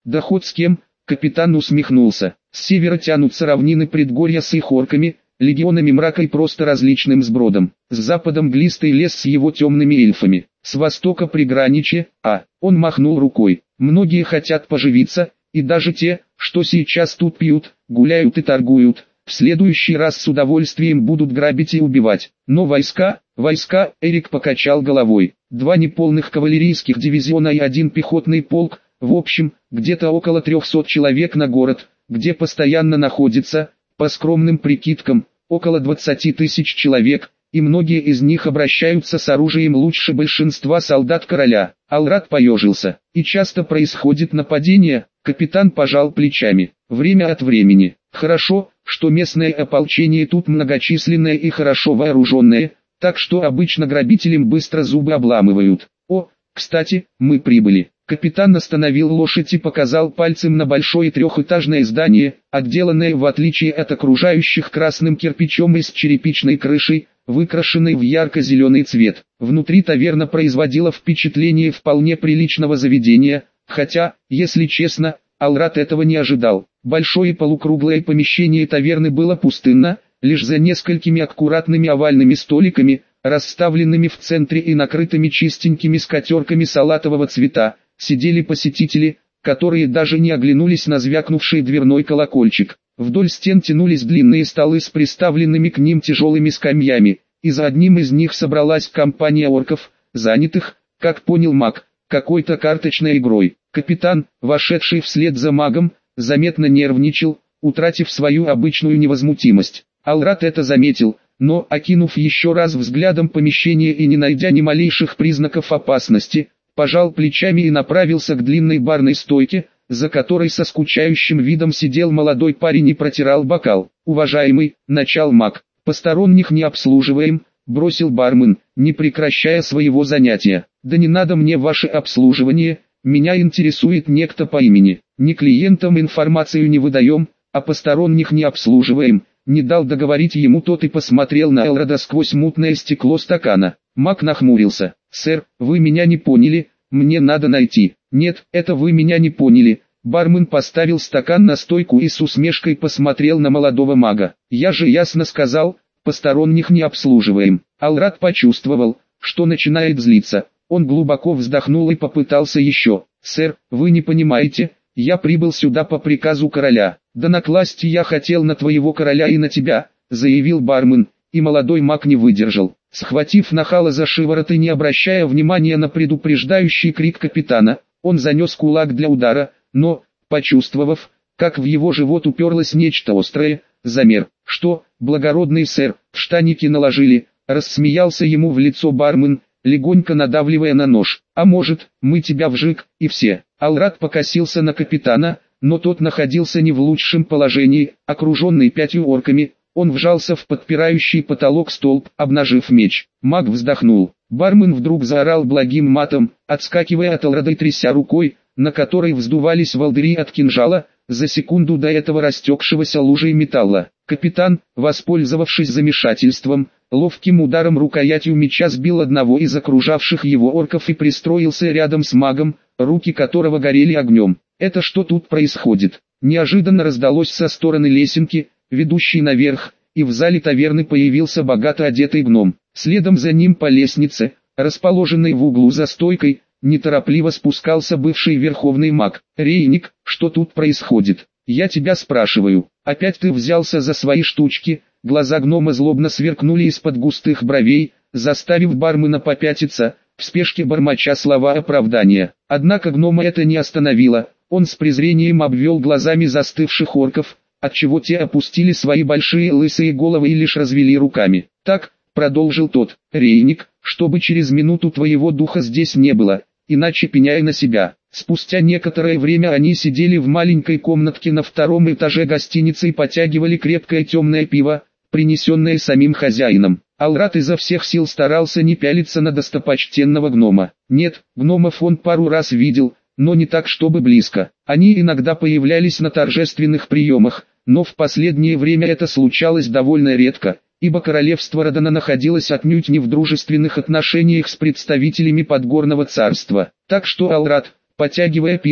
Да хоть с кем, капитан усмехнулся. С севера тянутся равнины предгорья с их орками, легионами мрака и просто различным сбродом. С запада мглистый лес с его темными эльфами. С востока приграничье, он махнул рукой. Многие хотят поживиться, и даже те, что сейчас тут пьют, гуляют и торгуют, в следующий раз с удовольствием будут грабить и убивать. Но войска, Эрик покачал головой. 2 неполных кавалерийских дивизиона и 1 пехотный полк, в общем, где-то около 300 человек на город, где постоянно находится, по скромным прикидкам, около 20 тысяч человек, и многие из них обращаются с оружием лучше большинства солдат короля. Алрат поежился. И часто происходит нападение, капитан пожал плечами. Время от времени. Хорошо, что местное ополчение тут многочисленное и хорошо вооруженное, так что обычно грабителям быстро зубы обламывают. О, кстати, мы прибыли. Капитан остановил лошадь и показал пальцем на большое 3-этажное здание, отделанное в отличие от окружающих красным кирпичом и с черепичной крышей, выкрашенной в ярко-зеленый цвет. Внутри таверна производила впечатление вполне приличного заведения, хотя, если честно, Алрат этого не ожидал. Большое полукруглое помещение таверны было пустынно, лишь за несколькими аккуратными овальными столиками, расставленными в центре и накрытыми чистенькими скатерками салатового цвета, сидели посетители, которые даже не оглянулись на звякнувший дверной колокольчик. Вдоль стен тянулись длинные столы с приставленными к ним тяжелыми скамьями, и за одним из них собралась компания орков, занятых, как понял маг, какой-то карточной игрой. Капитан, вошедший вслед за магом, заметно нервничал, утратив свою обычную невозмутимость. Алрат это заметил, но, окинув еще раз взглядом помещение и не найдя ни малейших признаков опасности, пожал плечами и направился к длинной барной стойке, за которой со скучающим видом сидел молодой парень и протирал бокал. «Уважаемый», — начал маг, — «посторонних не обслуживаем», — бросил бармен, не прекращая своего занятия. «Да не надо мне ваше обслуживание, меня интересует некто по имени. Не клиентам информацию не выдаем, а посторонних не обслуживаем». Не дал договорить ему тот и посмотрел на Элрода сквозь мутное стекло стакана. Маг нахмурился. «Сэр, вы меня не поняли, мне надо найти». «Нет, это вы меня не поняли». Бармен поставил стакан на стойку и с усмешкой посмотрел на молодого мага. «Я же ясно сказал, посторонних не обслуживаем». Алрат почувствовал, что начинает злиться. Он глубоко вздохнул и попытался еще. «Сэр, вы не понимаете, я прибыл сюда по приказу короля». «Да накласть я хотел на твоего короля и на тебя», — заявил бармен, и молодой маг не выдержал. Схватив нахала за шиворот и не обращая внимания на предупреждающий крик капитана, он занес кулак для удара, но, почувствовав, как в его живот уперлось нечто острое, замер. «Что, благородный сэр, в штаники наложили?» — рассмеялся ему в лицо бармен, легонько надавливая на нож. «А может, мы тебя вжик, и все». Алрат покосился на капитана, но тот находился не в лучшем положении, окруженный 5 орками. Он вжался в подпирающий потолок столб, обнажив меч. Маг вздохнул. Бармен вдруг заорал благим матом, отскакивая от Алрада и тряся рукой, на которой вздувались волдыри от кинжала, за секунду до этого растекшегося лужей металла. Капитан, воспользовавшись замешательством, ловким ударом рукоятью меча сбил одного из окружавших его орков и пристроился рядом с магом, руки которого горели огнем. «Это что тут происходит?» Неожиданно раздалось со стороны лесенки, ведущей наверх, и в зале таверны появился богато одетый гном. Следом за ним по лестнице, расположенной в углу за стойкой, неторопливо спускался бывший верховный маг. «Рейник, что тут происходит? Я тебя спрашиваю, опять ты взялся за свои штучки?» Глаза гнома злобно сверкнули из-под густых бровей, заставив бармена попятиться, в спешке бормоча слова оправдания. Однако гнома это не остановило, он с презрением обвел глазами застывших орков, отчего те опустили свои большие лысые головы и лишь развели руками. «Так», — продолжил тот, — «Рейник, чтобы через минуту твоего духа здесь не было, иначе пеняй на себя». Спустя некоторое время они сидели в маленькой комнатке на 2-м этаже гостиницы и потягивали крепкое темное пиво, принесенное самим хозяином. Алрат изо всех сил старался не пялиться на достопочтенного гнома. Нет, гномов он пару раз видел, но не так чтобы близко. Они иногда появлялись на торжественных приемах, но в последнее время это случалось довольно редко, ибо королевство Родана находилось отнюдь не в дружественных отношениях с представителями Подгорного царства. Так что Алрат, потягивая пиво,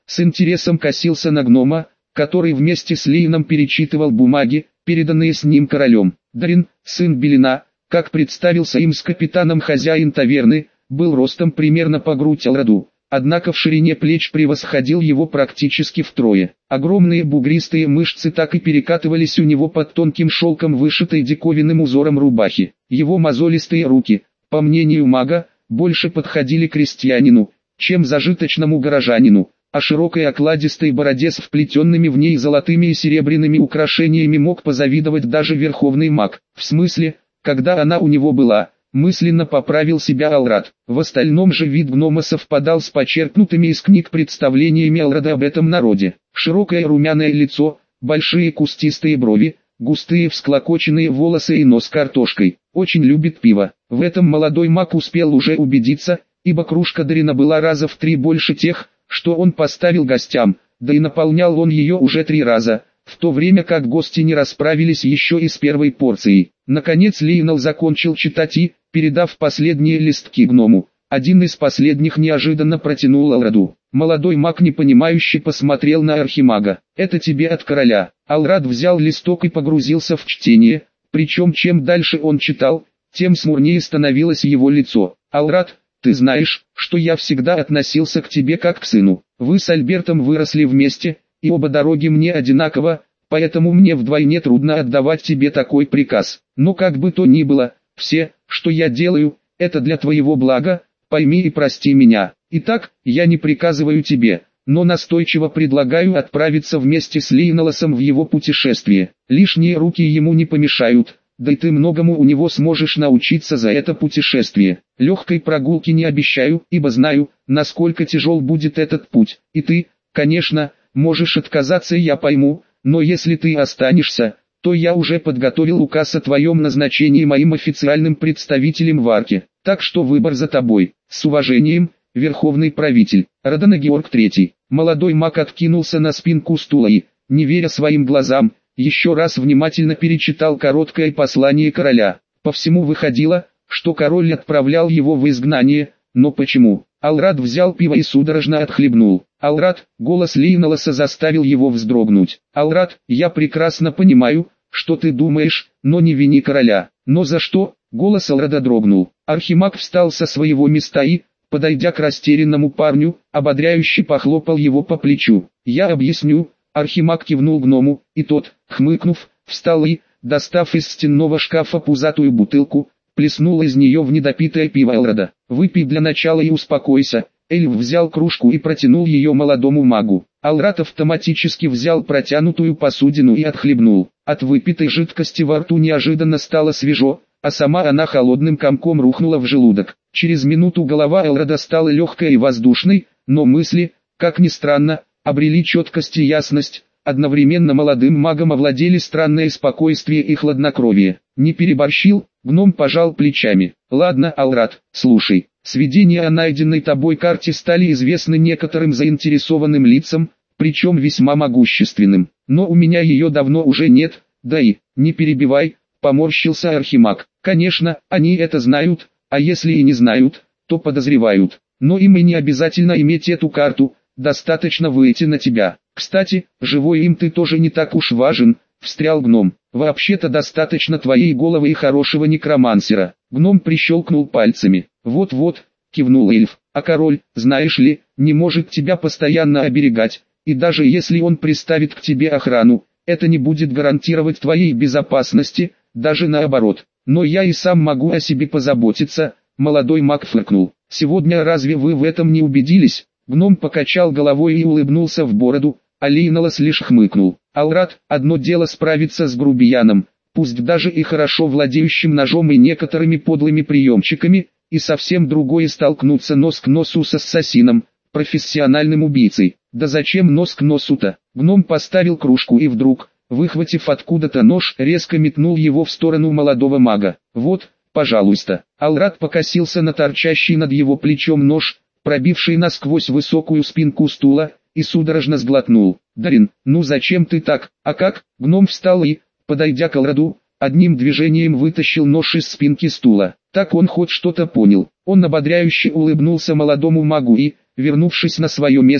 с интересом косился на гнома, который вместе с Лейном перечитывал бумаги, переданные с ним королем. Дарин, сын Белина, как представился им с капитаном хозяин таверны, был ростом примерно по грудь Алраду, однако в ширине плеч превосходил его практически втрое. Огромные бугристые мышцы так и перекатывались у него под тонким шелком вышитой диковинным узором рубахи. Его мозолистые руки, по мнению мага, больше подходили крестьянину, чем зажиточному горожанину, а широкой окладистой бороде с вплетенными в ней золотыми и серебряными украшениями мог позавидовать даже верховный маг. В смысле, когда она у него была, мысленно поправил себя Алрад. В остальном же вид гнома совпадал с почерпнутыми из книг представлениями Алрада об этом народе. Широкое румяное лицо, большие кустистые брови, густые всклокоченные волосы и нос картошкой. Очень любит пиво. В этом молодой маг успел уже убедиться, ибо кружка Дарина была раза в 3 больше тех, что он поставил гостям, да и наполнял он ее уже 3 раза, в то время как гости не расправились еще и с первой порцией. Наконец Лейнал закончил читать и, передав последние листки гному, один из последних неожиданно протянул Алраду. Молодой маг непонимающе посмотрел на архимага. «Это тебе от короля». Алрад взял листок и погрузился в чтение, причем чем дальше он читал, тем смурнее становилось его лицо. «Алрад, ты знаешь, что я всегда относился к тебе как к сыну. Вы с Альбертом выросли вместе, и оба дороги мне одинаково, поэтому мне вдвойне трудно отдавать тебе такой приказ. Но как бы то ни было, все, что я делаю, это для твоего блага, пойми и прости меня. Итак, я не приказываю тебе, но настойчиво предлагаю отправиться вместе с Лейналосом в его путешествие. Лишние руки ему не помешают, да и ты многому у него сможешь научиться за это путешествие. Легкой прогулки не обещаю, ибо знаю, насколько тяжел будет этот путь. И ты, конечно, можешь отказаться, я пойму, но если ты останешься, то я уже подготовил указ о твоем назначении моим официальным представителем в Арке. Так что выбор за тобой. С уважением, Верховный правитель, Родана Георг III. Молодой маг откинулся на спинку стула и, не веря своим глазам, еще раз внимательно перечитал короткое послание короля. По всему выходило, что король отправлял его в изгнание, но почему? Алрад взял пиво и судорожно отхлебнул. «Алрад», голос Лейналоса заставил его вздрогнуть. «Алрад, я прекрасно понимаю, что ты думаешь, но не вини короля». «Но за что?» Голос Алрада дрогнул. Архимаг встал со своего места и, подойдя к растерянному парню, ободряюще похлопал его по плечу. «Я объясню». Архимаг кивнул гному, и тот, хмыкнув, встал и, достав из стенного шкафа пузатую бутылку, плеснул из нее в недопитое пиво Алрада. «Выпей для начала и успокойся». Эльф взял кружку и протянул ее молодому магу. Алрад автоматически взял протянутую посудину и отхлебнул. От выпитой жидкости во рту неожиданно стало свежо, а сама она холодным комком рухнула в желудок. Через минуту голова Алрада стала легкой и воздушной, но мысли, как ни странно, обрели четкость и ясность. Одновременно молодым магом овладели странное спокойствие и хладнокровие. «Не переборщил?» Гном пожал плечами. «Ладно, Алрад, слушай. Сведения о найденной тобой карте стали известны некоторым заинтересованным лицам, причем весьма могущественным. Но у меня ее давно уже нет, да и, не перебивай», поморщился архимаг. «Конечно, они это знают, а если и не знают, то подозревают. Но им и не обязательно иметь эту карту, достаточно выйти на тебя. Кстати, живой им ты тоже не так уж важен», встрял гном. «Вообще-то достаточно твоей головы и хорошего некромансера». Гном прищелкнул пальцами. «Вот-вот», кивнул эльф, «а король, знаешь ли, не может тебя постоянно оберегать, и даже если он приставит к тебе охрану, это не будет гарантировать твоей безопасности, даже наоборот. Но я и сам могу о себе позаботиться», молодой маг фыркнул. «Сегодня разве вы в этом не убедились?» Гном покачал головой и улыбнулся в бороду, а Лейналос лишь хмыкнул. «Алрад, одно дело справиться с грубияном, пусть даже и хорошо владеющим ножом и некоторыми подлыми приемчиками, и совсем другое столкнуться нос к носу с ассасином, профессиональным убийцей. Да зачем нос к носу-то?» Гном поставил кружку и вдруг, выхватив откуда-то нож, резко метнул его в сторону молодого мага. «Вот, пожалуйста». Алрад покосился на торчащий над его плечом нож, пробивший насквозь высокую спинку стула, и судорожно сглотнул. «Дарин, ну зачем ты так, а как?» Гном встал и, подойдя к Алраду, одним движением вытащил нож из спинки стула. Так он хоть что-то понял. Он ободряюще улыбнулся молодому магу и, вернувшись на свое место,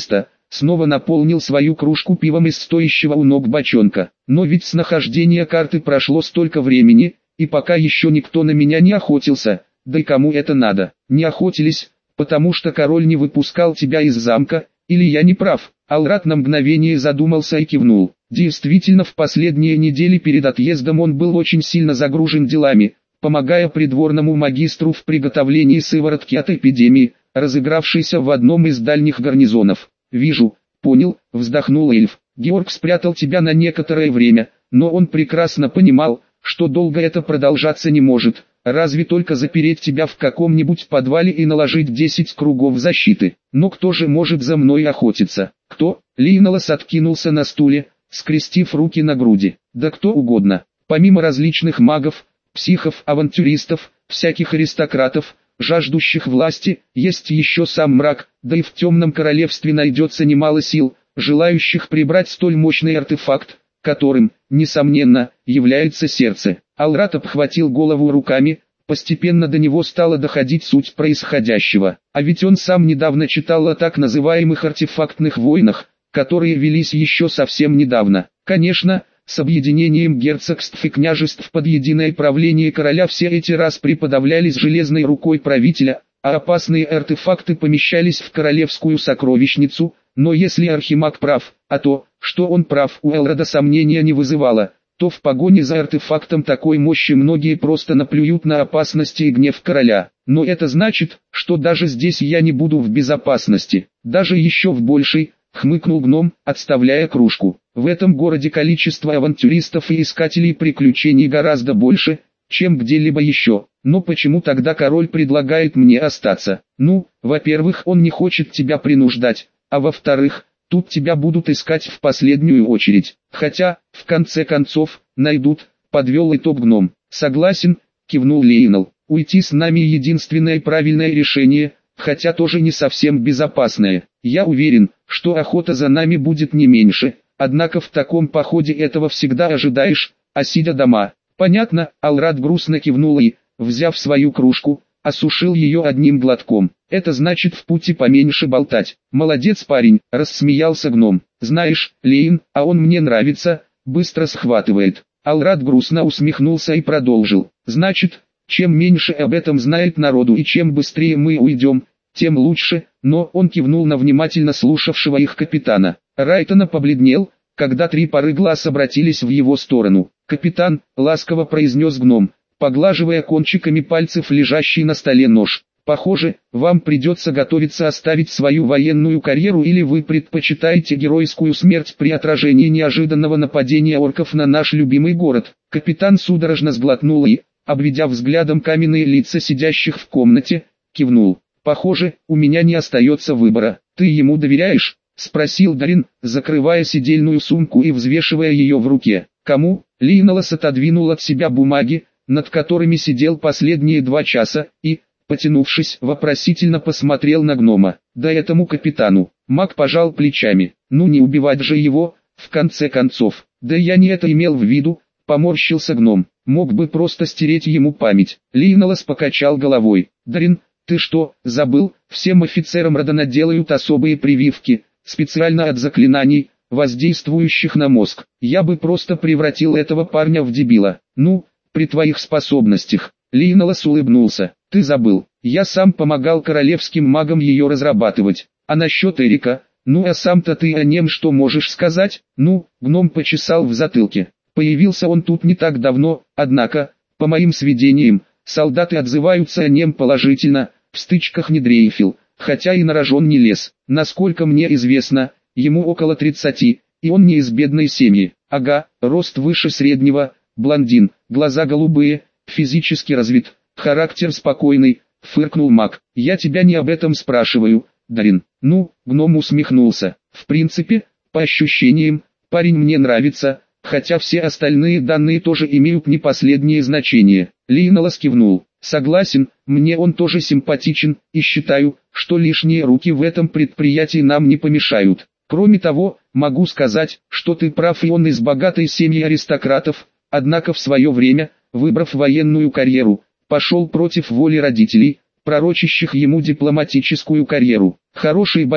снова наполнил свою кружку пивом из стоящего у ног бочонка. Но ведь с нахождения карты прошло столько времени, и пока еще никто на меня не охотился, да и кому это надо? Не охотились, потому что король не выпускал тебя из замка, или я не прав? Алрат на мгновение задумался и кивнул. Действительно, в последние недели перед отъездом он был очень сильно загружен делами, помогая придворному магистру в приготовлении сыворотки от эпидемии, разыгравшейся в одном из дальних гарнизонов. «Вижу, понял», — вздохнул эльф. «Георг спрятал тебя на некоторое время, но он прекрасно понимал, что долго это продолжаться не может, разве только запереть тебя в каком-нибудь подвале и наложить 10 кругов защиты. Но кто же может за мной охотиться? Кто?» Лейнолас откинулся на стуле, скрестив руки на груди. «Да кто угодно. Помимо различных магов, психов, авантюристов, всяких аристократов, жаждущих власти, есть еще сам мрак, да и в темном королевстве найдется немало сил, желающих прибрать столь мощный артефакт, которым, несомненно, является сердце». Алрат обхватил голову руками, постепенно до него стала доходить суть происходящего. А ведь он сам недавно читал о так называемых артефактных войнах, которые велись еще совсем недавно. Конечно, с объединением герцогств и княжеств под единое правление короля все эти распри подавлялись железной рукой правителя, а опасные артефакты помещались в королевскую сокровищницу. Но если архимаг прав, а то, что он прав, у Элрода сомнения не вызывало, то в погоне за артефактом такой мощи многие просто наплюют на опасности и гнев короля. Но это значит, что даже здесь я не буду в безопасности, даже еще в большей, хмыкнул гном, отставляя кружку. В этом городе количество авантюристов и искателей приключений гораздо больше, чем где-либо еще. Но почему тогда король предлагает мне остаться? Ну, во-первых, он не хочет тебя принуждать, а во-вторых, тут тебя будут искать в последнюю очередь. Хотя, в конце концов, найдут, подвел итог гном. Согласен, кивнул Лейнал. Уйти с нами единственное правильное решение, хотя тоже не совсем безопасное. Я уверен, что охота за нами будет не меньше, однако в таком походе этого всегда ожидаешь, а сидя дома. Понятно, Алрат грустно кивнул и, взяв свою кружку, осушил ее одним глотком. Это значит в пути поменьше болтать. Молодец парень, рассмеялся гном. Знаешь, Лейн, а он мне нравится, быстро схватывает. Алрат грустно усмехнулся и продолжил. Значит, чем меньше об этом знает народу и чем быстрее мы уйдем, тем лучше, но он кивнул на внимательно слушавшего их капитана. Райтона побледнел, когда 3 пары глаз обратились в его сторону. «Капитан», — ласково произнес гном, поглаживая кончиками пальцев лежащий на столе нож. «Похоже, вам придется готовиться оставить свою военную карьеру, или вы предпочитаете геройскую смерть при отражении неожиданного нападения орков на наш любимый город». Капитан судорожно сглотнул и, обведя взглядом каменные лица сидящих в комнате, кивнул. «Похоже, у меня не остается выбора. Ты ему доверяешь?» — спросил Дарин, закрывая сидельную сумку и взвешивая ее в руке. «Кому?» — Лейнолас отодвинул от себя бумаги, над которыми сидел последние 2 часа, и, потянувшись, вопросительно посмотрел на гнома. «Да этому капитану». Маг пожал плечами. «Ну не убивать же его, в конце концов». «Да я не это имел в виду», — поморщился гном. «Мог бы просто стереть ему память». Лейнолас покачал головой. «Дарин, ты что, забыл? Всем офицерам Родана делают особые прививки, специально от заклинаний, воздействующих на мозг. Я бы просто превратил этого парня в дебила. Ну, при твоих способностях». Лейнолас улыбнулся. «Ты забыл, я сам помогал королевским магам ее разрабатывать. А насчет Эрика, ну а сам-то ты о нем что можешь сказать?» Ну, гном почесал в затылке. «Появился он тут не так давно, однако, по моим сведениям, солдаты отзываются о нем положительно, в стычках не дрейфил, хотя и на рожон не лез. Насколько мне известно, ему около 30, и он не из бедной семьи. Ага, рост выше среднего, блондин, глаза голубые, физически развит, характер спокойный», — фыркнул маг. «Я тебя не об этом спрашиваю, Дарин». Ну, гном усмехнулся. «В принципе, по ощущениям, парень мне нравится, хотя все остальные данные тоже имеют не последнее значение». Лейнолас кивнул. «Согласен, мне он тоже симпатичен, и считаю, что лишние руки в этом предприятии нам не помешают. Кроме того, могу сказать, что ты прав, и он из богатой семьи аристократов, однако в свое время, выбрав военную карьеру, пошел против воли родителей, пророчащих ему дипломатическую карьеру. Хороший боец,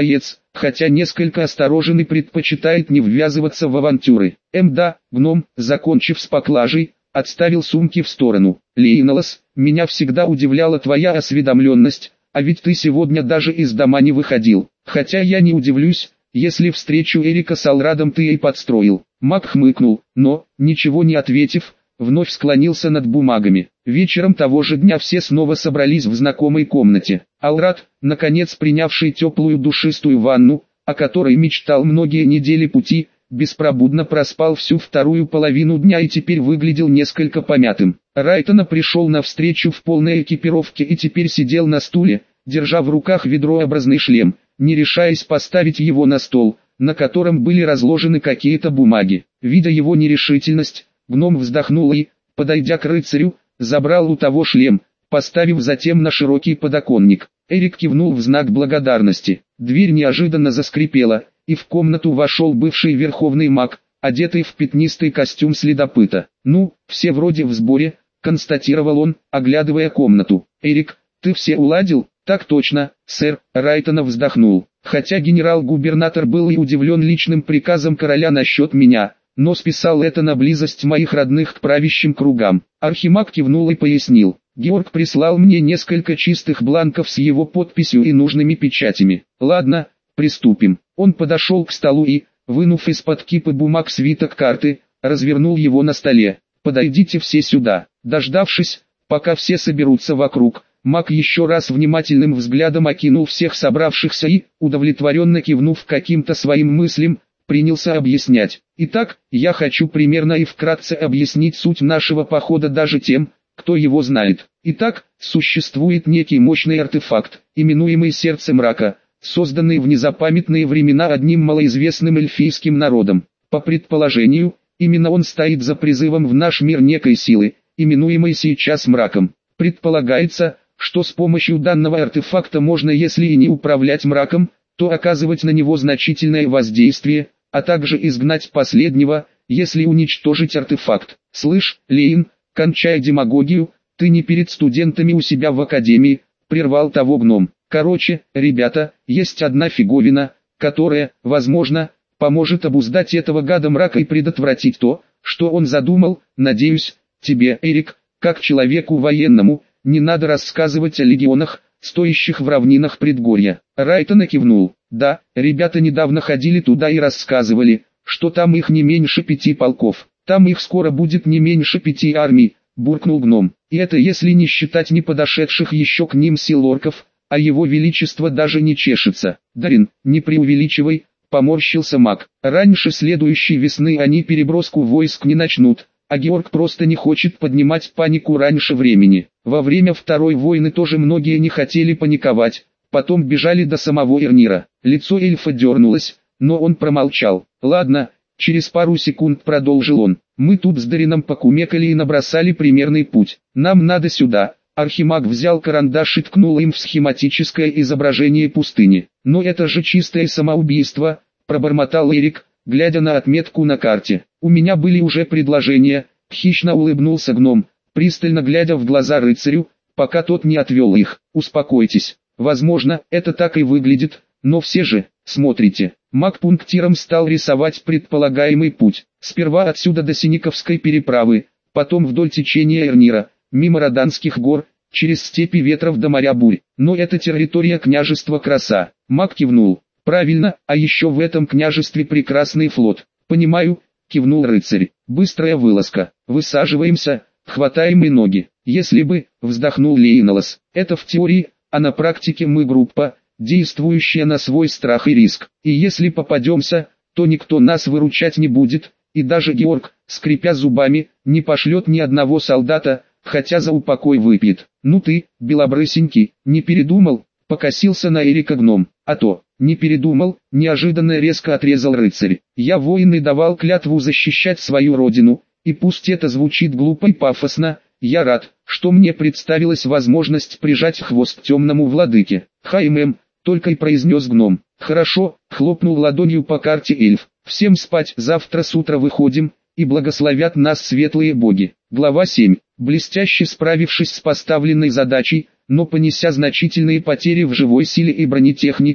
хотя несколько осторожен и предпочитает не ввязываться в авантюры. Да, гном, закончив с поклажей, отставил сумки в сторону. Лейнолос, меня всегда удивляла твоя осведомленность, а ведь ты сегодня даже из дома не выходил. Хотя я не удивлюсь, если встречу Эрика с Алрадом ты и подстроил. Маг хмыкнул, но, ничего не ответив, вновь склонился над бумагами. Вечером того же дня все снова собрались в знакомой комнате. Алрад, наконец принявший теплую душистую ванну, о которой мечтал многие недели пути, беспробудно проспал всю вторую половину дня и теперь выглядел несколько помятым. Райтона пришел навстречу в полной экипировке и теперь сидел на стуле, держа в руках ведрообразный шлем, не решаясь поставить его на стол, на котором были разложены какие-то бумаги. Видя его нерешительность, гном вздохнул и, подойдя к рыцарю, забрал у того шлем, поставив затем на широкий подоконник. Эрик кивнул в знак благодарности. Дверь неожиданно заскрипела, и в комнату вошел бывший верховный маг, одетый в пятнистый костюм следопыта. «Ну, все вроде в сборе», — констатировал он, оглядывая комнату. «Эрик, ты все уладил?» «Так точно, сэр», — Райтона вздохнул. «Хотя генерал-губернатор был и удивлен личным приказом короля насчет меня, но списал это на близость моих родных к правящим кругам». Архимаг кивнул и пояснил. «Георг прислал мне несколько чистых бланков с его подписью и нужными печатями. Ладно, приступим». Он подошел к столу и, вынув из-под кипы бумаг свиток карты, развернул его на столе. «Подойдите все сюда». Дождавшись, пока все соберутся вокруг, маг еще раз внимательным взглядом окинул всех собравшихся и, удовлетворенно кивнув каким-то своим мыслям, принялся объяснять. «Итак, я хочу примерно и вкратце объяснить суть нашего похода даже тем, кто его знает. Итак, существует некий мощный артефакт, именуемый Сердце Мрака, созданный в незапамятные времена одним малоизвестным эльфийским народом. По предположению, именно он стоит за призывом в наш мир некой силы, именуемой сейчас Мраком. Предполагается, что с помощью данного артефакта можно, если и не управлять мраком, то оказывать на него значительное воздействие, а также изгнать последнего, если уничтожить артефакт. Слышь, Лейн, кончай демагогию, ты не перед студентами у себя в академии, прервал того гном. Короче, ребята, есть одна фиговина, которая, возможно, поможет обуздать этого гада мрака и предотвратить то, что он задумал. Надеюсь, тебе, Эрик, как человеку военному, не надо рассказывать о легионах, стоящих в равнинах предгорья. Райтон кивнул. Да, ребята недавно ходили туда и рассказывали, что там их не меньше 5 полков. Там их скоро будет не меньше 5 армий, буркнул гном. И это если не считать не подошедших еще к ним сил орков, а его величество даже не чешется. Дарин, не преувеличивай, поморщился маг. Раньше следующей весны они переброску войск не начнут, а Георг просто не хочет поднимать панику раньше времени. Во время Второй войны тоже многие не хотели паниковать, потом бежали до самого Эрнира. Лицо эльфа дернулось, но он промолчал. Ладно, через пару секунд продолжил он. Мы тут с Дарином покумекали и набросали примерный путь. Нам надо сюда. Архимаг взял карандаш и ткнул им в схематическое изображение пустыни. «Но это же чистое самоубийство», – пробормотал Эрик, глядя на отметку на карте. «У меня были уже предложения», – хищно улыбнулся гном, пристально глядя в глаза рыцарю, пока тот не отвел их. «Успокойтесь, возможно, это так и выглядит, но все же, смотрите». Маг пунктиром стал рисовать предполагаемый путь. Сперва отсюда до Синиковской переправы, потом вдоль течения Эрнира, мимо Роданских гор, через степи ветров до моря бурь. Но это территория княжества Краса. Маг кивнул. Правильно, а еще в этом княжестве прекрасный флот. Понимаю, кивнул рыцарь. Быстрая вылазка. Высаживаемся, хватаем и ноги. Если бы, вздохнул Лейнолос. Это в теории, а на практике мы группа, действующая на свой страх и риск. И если попадемся, то никто нас выручать не будет, и даже Георг, скрипя зубами, не пошлет ни одного солдата, хотя за упокой выпьет. Ну ты, белобрысенький, не передумал? Покосился на Эрика гном. А то, не передумал, неожиданно резко отрезал рыцарь. Я воин и давал клятву защищать свою родину, и пусть это звучит глупо и пафосно, я рад, что мне представилась возможность прижать хвост темному владыке. Хаймем, только и произнес гном. Хорошо, хлопнул ладонью по карте эльф. Всем спать, завтра с утра выходим, и благословят нас светлые боги. Глава 7. Блестяще справившись с поставленной задачей, но понеся значительные потери в живой силе и бронетехнике,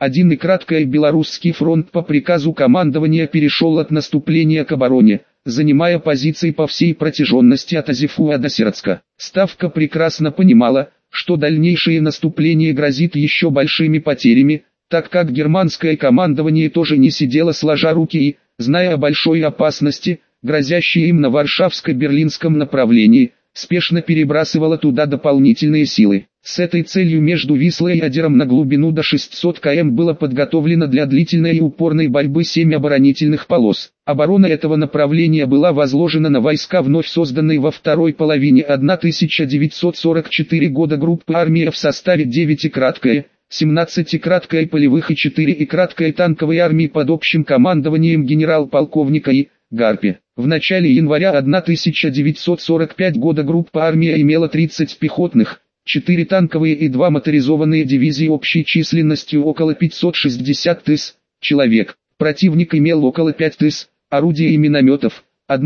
Один и краткое Белорусский фронт по приказу командования перешел от наступления к обороне, занимая позиции по всей протяженности от Азефуа до Сердска. Ставка прекрасно понимала, что дальнейшее наступление грозит еще большими потерями, так как германское командование тоже не сидело сложа руки и, зная о большой опасности, грозящей им на Варшавско-Берлинском направлении, спешно перебрасывало туда дополнительные силы. С этой целью между Вислой и Одером на глубину до 600 км было подготовлено для длительной и упорной борьбы 7 оборонительных полос. Оборона этого направления была возложена на войска вновь созданной во второй половине 1944 года группы армии в составе 9 и краткое, 17 и краткое полевых и 4 и краткое танковой армии под общим командованием генерал-полковника И. Гарпи. В начале января 1945 года группа армии имела 30 пехотных, 4 танковые и 2 моторизованные дивизии общей численностью около 560 тысяч человек. Противник имел около 5 тысяч орудий и минометов,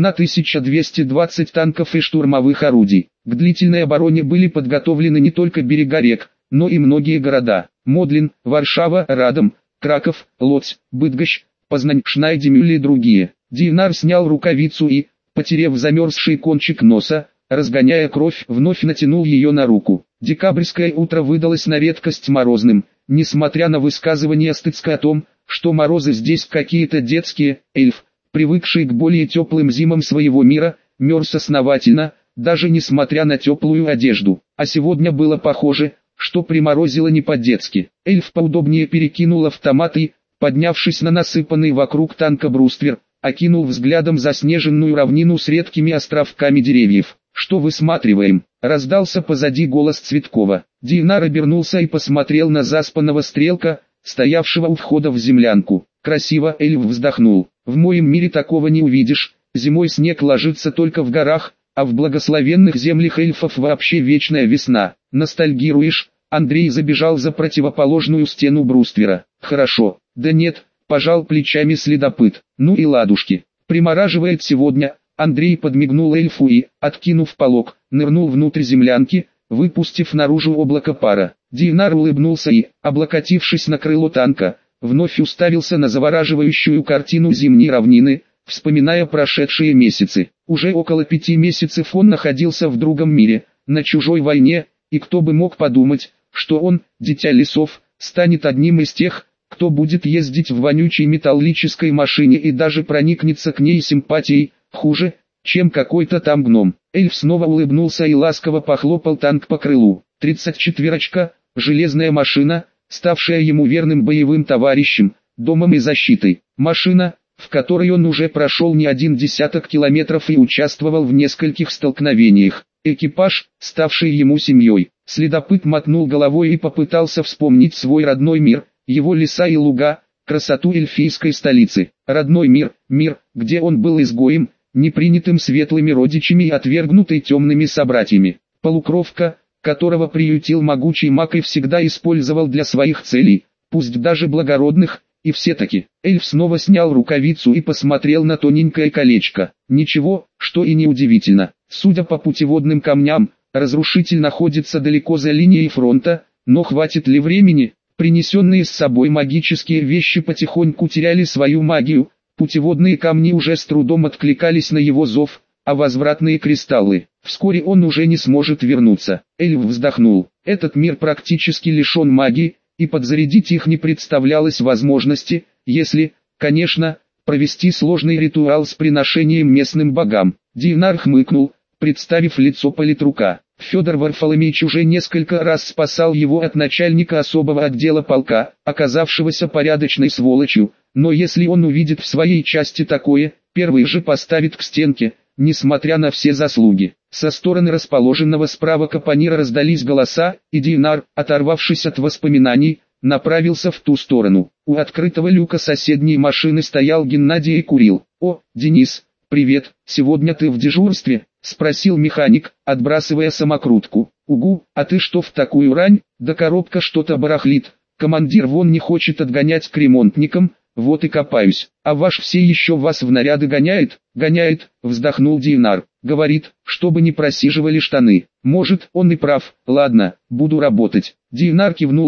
1220 танков и штурмовых орудий. К длительной обороне были подготовлены не только берега рек, но и многие города: Модлин, Варшава, Радом, Краков, Лодзь, Быдгощ, Познань, Шнайдемюль и другие. Дивнар снял рукавицу и, потерев замерзший кончик носа, разгоняя кровь, вновь натянул ее на руку. Декабрьское утро выдалось на редкость морозным, несмотря на высказывания Стыцка о том, что морозы здесь какие-то детские. Эльф, привыкший к более теплым зимам своего мира, мерз основательно, даже несмотря на теплую одежду. А сегодня было похоже, что приморозило не по-детски. Эльф поудобнее перекинул автомат и, поднявшись на насыпанный вокруг танка бруствер, окинул взглядом заснеженную равнину с редкими островками деревьев. «Что высматриваем?» — раздался позади голос Цветкова. Дивнар обернулся и посмотрел на заспанного стрелка, стоявшего у входа в землянку. «Красиво», — эльф вздохнул. «В моем мире такого не увидишь, зимой снег ложится только в горах, а в благословенных землях эльфов вообще вечная весна. Ностальгируешь?» Андрей забежал за противоположную стену бруствера. «Хорошо». «Да нет», — пожал плечами следопыт. «Ну и ладушки. Примораживает сегодня». Андрей подмигнул эльфу и, откинув полог, нырнул внутрь землянки, выпустив наружу облако пара. Дивнар улыбнулся и, облокотившись на крыло танка, вновь уставился на завораживающую картину зимней равнины, вспоминая прошедшие месяцы. Уже около 5 месяцев он находился в другом мире, на чужой войне, и кто бы мог подумать, что он, дитя лесов, станет одним из тех, кто будет ездить в вонючей металлической машине и даже проникнется к ней симпатией, хуже, чем какой-то там гном. Эльф снова улыбнулся и ласково похлопал танк по крылу. 34-очка, железная машина, ставшая ему верным боевым товарищем, домом и защитой. Машина, в которой он уже прошел не один десяток километров и участвовал в нескольких столкновениях. Экипаж, ставший ему семьей. Следопыт мотнул головой и попытался вспомнить свой родной мир, его леса и луга, красоту эльфийской столицы. Родной мир, мир, где он был изгоем, непринятым светлыми родичами и отвергнутой темными собратьями. Полукровка, которого приютил могучий маг и всегда использовал для своих целей, пусть даже благородных, и все-таки. Эльф снова снял рукавицу и посмотрел на тоненькое колечко. Ничего, что и не удивительно. Судя по путеводным камням, разрушитель находится далеко за линией фронта, но хватит ли времени? Принесенные с собой магические вещи потихоньку теряли свою магию, путеводные камни уже с трудом откликались на его зов, а возвратные кристаллы. Вскоре он уже не сможет вернуться. Эльф вздохнул. Этот мир практически лишен магии, и подзарядить их не представлялось возможности, если, конечно, провести сложный ритуал с приношением местным богам. Дивнар хмыкнул, представив лицо политрука. Федор Варфоломеич уже несколько раз спасал его от начальника особого отдела полка, оказавшегося порядочной сволочью, но если он увидит в своей части такое, первый же поставит к стенке, несмотря на все заслуги. Со стороны расположенного справа капонира раздались голоса, и Дивнар, оторвавшись от воспоминаний, направился в ту сторону. У открытого люка соседней машины стоял Геннадий и курил. «О, Денис, привет, сегодня ты в дежурстве?» — спросил механик, отбрасывая самокрутку. «Угу, а ты что в такую рань? Да коробка что-то барахлит. Командир вон не хочет отгонять к ремонтникам, вот и копаюсь. А ваш все еще вас в наряды гоняет?» «Гоняет», — вздохнул Дивнар. «Говорит, чтобы не просиживали штаны. Может, он и прав. Ладно, буду работать». Дивнар кивнул и,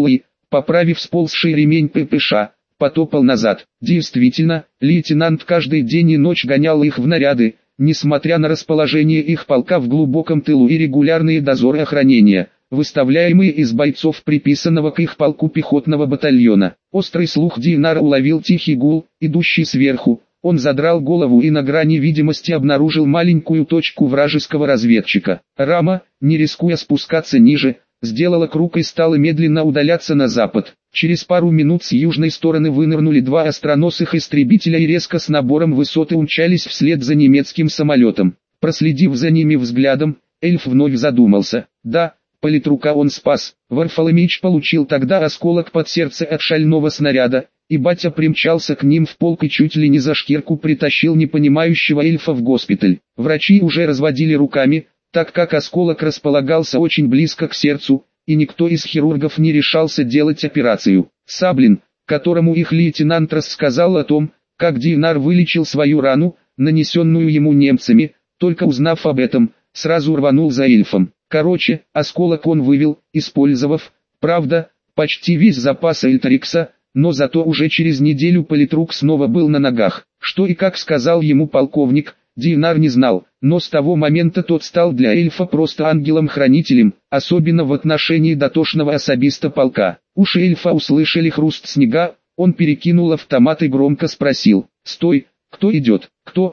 поправив сползший ремень ППШ, потопал назад. Действительно, лейтенант каждый день и ночь гонял их в наряды, несмотря на расположение их полка в глубоком тылу и регулярные дозоры охранения, выставляемые из бойцов приписанного к их полку пехотного батальона. Острый слух Динара уловил тихий гул, идущий сверху. Он задрал голову и на грани видимости обнаружил маленькую точку вражеского разведчика. Рама, не рискуя спускаться ниже, сделала круг и стала медленно удаляться на запад. Через пару минут с южной стороны вынырнули два остроносых истребителя и резко с набором высоты умчались вслед за немецким самолетом. Проследив за ними взглядом, эльф вновь задумался. Да, политрука он спас. Варфоломеич получил тогда осколок под сердце от шального снаряда, и батя примчался к ним в полк и чуть ли не за шкирку притащил непонимающего эльфа в госпиталь. Врачи уже разводили руками, так как осколок располагался очень близко к сердцу, и никто из хирургов не решался делать операцию. Саблин, которому их лейтенант рассказал о том, как Динар вылечил свою рану, нанесенную ему немцами, только узнав об этом, сразу рванул за эльфом. Короче, осколок он вывел, использовав, правда, почти весь запас Эльторикса, но зато уже через неделю политрук снова был на ногах. Что и как сказал ему полковник, Динар не знал, но с того момента тот стал для эльфа просто ангелом-хранителем, особенно в отношении дотошного особиста полка. Уши эльфа услышали хруст снега, он перекинул автомат и громко спросил: «Стой, кто идет?» «Кто?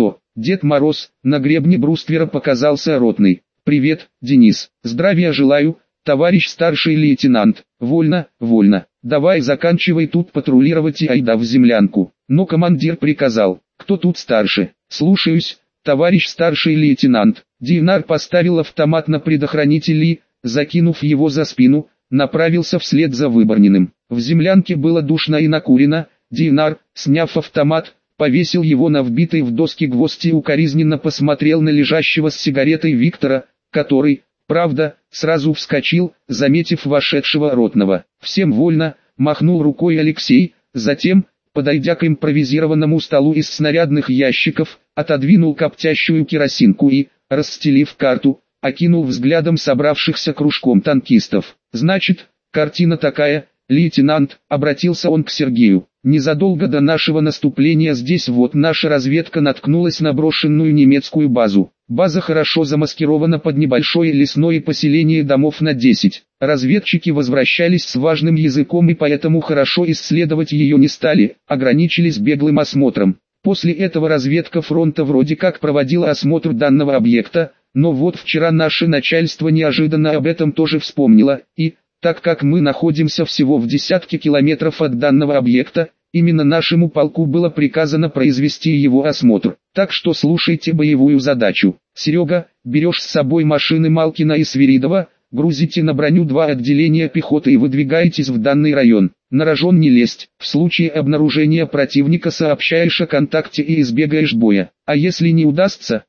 Дед Мороз». На гребне бруствера показался ротный. «Привет, Денис. Здравия желаю, товарищ старший лейтенант». «Вольно. Давай заканчивай тут патрулировать и айда в землянку». Но командир приказал. «Кто тут старше?» «Слушаюсь, товарищ старший лейтенант». Динар поставил автомат на предохранитель и, закинув его за спину, направился вслед за Выборниным. В землянке было душно и накурено. Динар, сняв автомат, повесил его на вбитый в доски гвоздь и укоризненно посмотрел на лежащего с сигаретой Виктора, который, правда, сразу вскочил, заметив вошедшего ротного. «Всем вольно», — махнул рукой Алексей, затем, подойдя к импровизированному столу из снарядных ящиков, отодвинул коптящую керосинку и, расстелив карту, окинул взглядом собравшихся кружком танкистов. «Значит, картина такая, лейтенант», — обратился он к Сергею. «Незадолго до нашего наступления здесь вот наша разведка наткнулась на брошенную немецкую базу. База хорошо замаскирована под небольшое лесное поселение домов на 10. Разведчики возвращались с важным языком и поэтому хорошо исследовать ее не стали, ограничились беглым осмотром. После этого разведка фронта вроде как проводила осмотр данного объекта, но вот вчера наше начальство неожиданно об этом тоже вспомнило, и, так как мы находимся всего в десятке километров от данного объекта, именно нашему полку было приказано произвести его осмотр. Так что слушайте боевую задачу. Серега, берешь с собой машины Малкина и Свиридова, грузите на броню 2 отделения пехоты и выдвигаетесь в данный район. На рожон не лезть. В случае обнаружения противника сообщаешь о контакте и избегаешь боя. А если не удастся,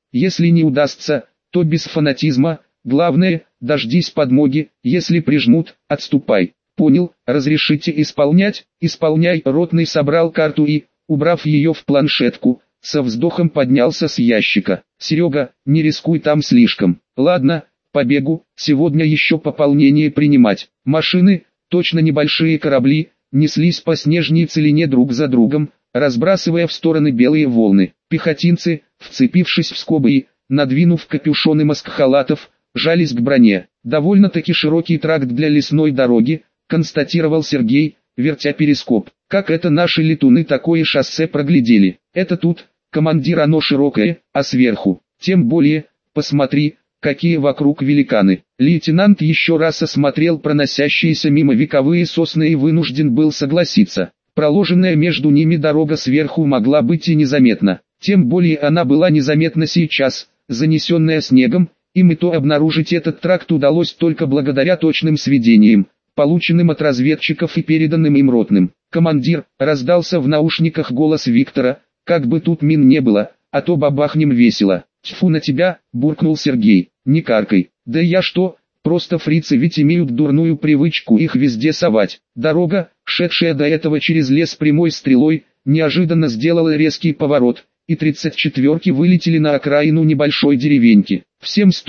то без фанатизма. Главное, дождись подмоги, если прижмут, отступай. Понял, разрешите исполнять? Исполняй. Ротный собрал карту и, убрав ее в планшетку, со вздохом поднялся с ящика. Серега, не рискуй там слишком. Ладно, побегу, сегодня еще пополнение принимать. Машины, точно небольшие корабли, неслись по снежной целине друг за другом, разбрасывая в стороны белые волны. Пехотинцы, вцепившись в скобы и, надвинув капюшоны маскхалатов, жались к броне. Довольно-таки широкий тракт для лесной дороги, констатировал Сергей, вертя перископ. Как это наши летуны такое шоссе проглядели? Это тут, командир, оно широкое, а сверху, тем более, посмотри, какие вокруг великаны. Лейтенант еще раз осмотрел проносящиеся мимо вековые сосны и вынужден был согласиться. Проложенная между ними дорога сверху могла быть и незаметна. Тем более она была незаметна сейчас, занесенная снегом, им и то обнаружить этот тракт удалось только благодаря точным сведениям, полученным от разведчиков и переданным им ротным. «Командир», — раздался в наушниках голос Виктора, — «как бы тут мин не было, а то бабахнем весело». «Тьфу на тебя», — буркнул Сергей, — «не каркай». «Да я что, просто фрицы ведь имеют дурную привычку их везде совать». Дорога, шедшая до этого через лес прямой стрелой, неожиданно сделала резкий поворот, и 34-ки вылетели на окраину небольшой деревеньки. «Всем стоп!»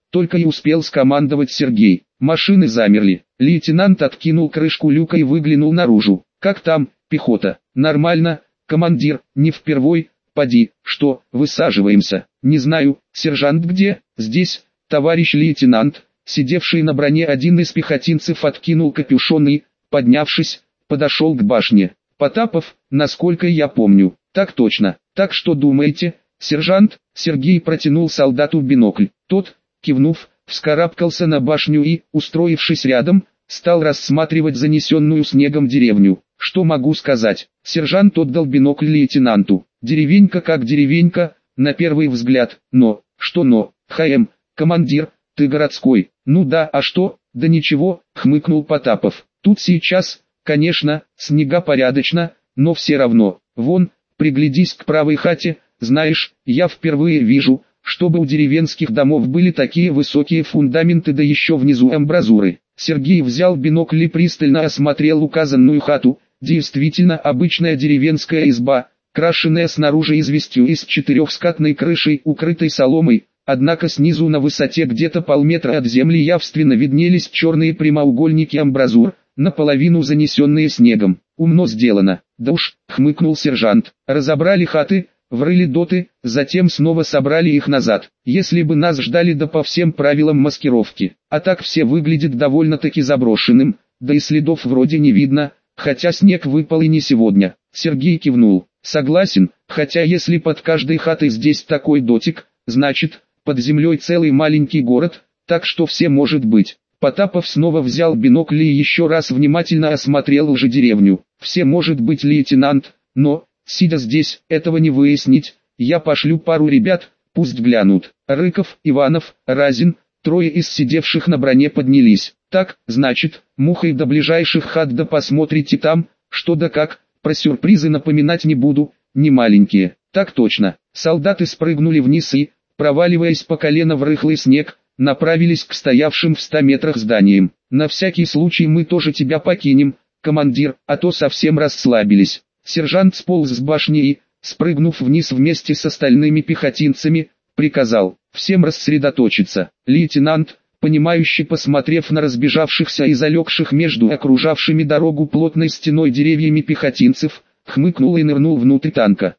только и успел скомандовать Сергей. Машины замерли. Лейтенант откинул крышку люка и выглянул наружу. «Как там, пехота?» «Нормально, командир, не впервой, поди, что, высаживаемся?» «Не знаю, сержант где?» «Здесь, товарищ лейтенант». Сидевший на броне один из пехотинцев откинул капюшон и, поднявшись, подошел к башне. «Потапов, насколько я помню». «Так точно. Так что думаете, сержант?» Сергей протянул солдату бинокль. Тот, кивнув, вскарабкался на башню и, устроившись рядом, стал рассматривать занесенную снегом деревню. «Что могу сказать?» Сержант отдал бинокль лейтенанту. «Деревенька как деревенька, на первый взгляд, но...» «Что но? Командир, ты городской». «Ну да, а что?» «Да ничего», хмыкнул Потапов. «Тут сейчас, конечно, снега порядочно, но все равно. Вон, приглядись к правой хате, знаешь, я впервые вижу, чтобы у деревенских домов были такие высокие фундаменты, да еще внизу амбразуры». Сергей взял бинокль и пристально осмотрел указанную хату. Действительно обычная деревенская изба, крашенная снаружи известью и с четырехскатной крышей, укрытой соломой, однако снизу на высоте где-то полметра от земли явственно виднелись черные прямоугольники амбразур, наполовину занесенные снегом. «Умно сделано». «Да уж», хмыкнул сержант. «Разобрали хаты, врыли доты, затем снова собрали их назад. Если бы нас ждали да по всем правилам маскировки. А так все выглядит довольно-таки заброшенным, да и следов вроде не видно, хотя снег выпал и не сегодня». Сергей кивнул. «Согласен, хотя если под каждой хатой здесь такой дотик, значит, под землей целый маленький город, так что все может быть». Потапов снова взял бинокль и еще раз внимательно осмотрел уже деревню. «Все может быть, лейтенант, но, сидя здесь, этого не выяснить. Я пошлю пару ребят, пусть глянут». Рыков, Иванов, Разин, трое из сидевших на броне поднялись. «Так, значит, мухой до ближайших хат да посмотрите там, что да как, про сюрпризы напоминать не буду, не маленькие». «Так точно». Солдаты спрыгнули вниз и, проваливаясь по колено в рыхлый снег, направились к стоявшим в 100 метрах зданиям. «На всякий случай мы тоже тебя покинем, командир, а то совсем расслабились». Сержант сполз с башни и, спрыгнув вниз вместе с остальными пехотинцами, приказал всем рассредоточиться. Лейтенант, понимающе посмотрев на разбежавшихся и залегших между окружавшими дорогу плотной стеной деревьями пехотинцев, хмыкнул и нырнул внутрь танка.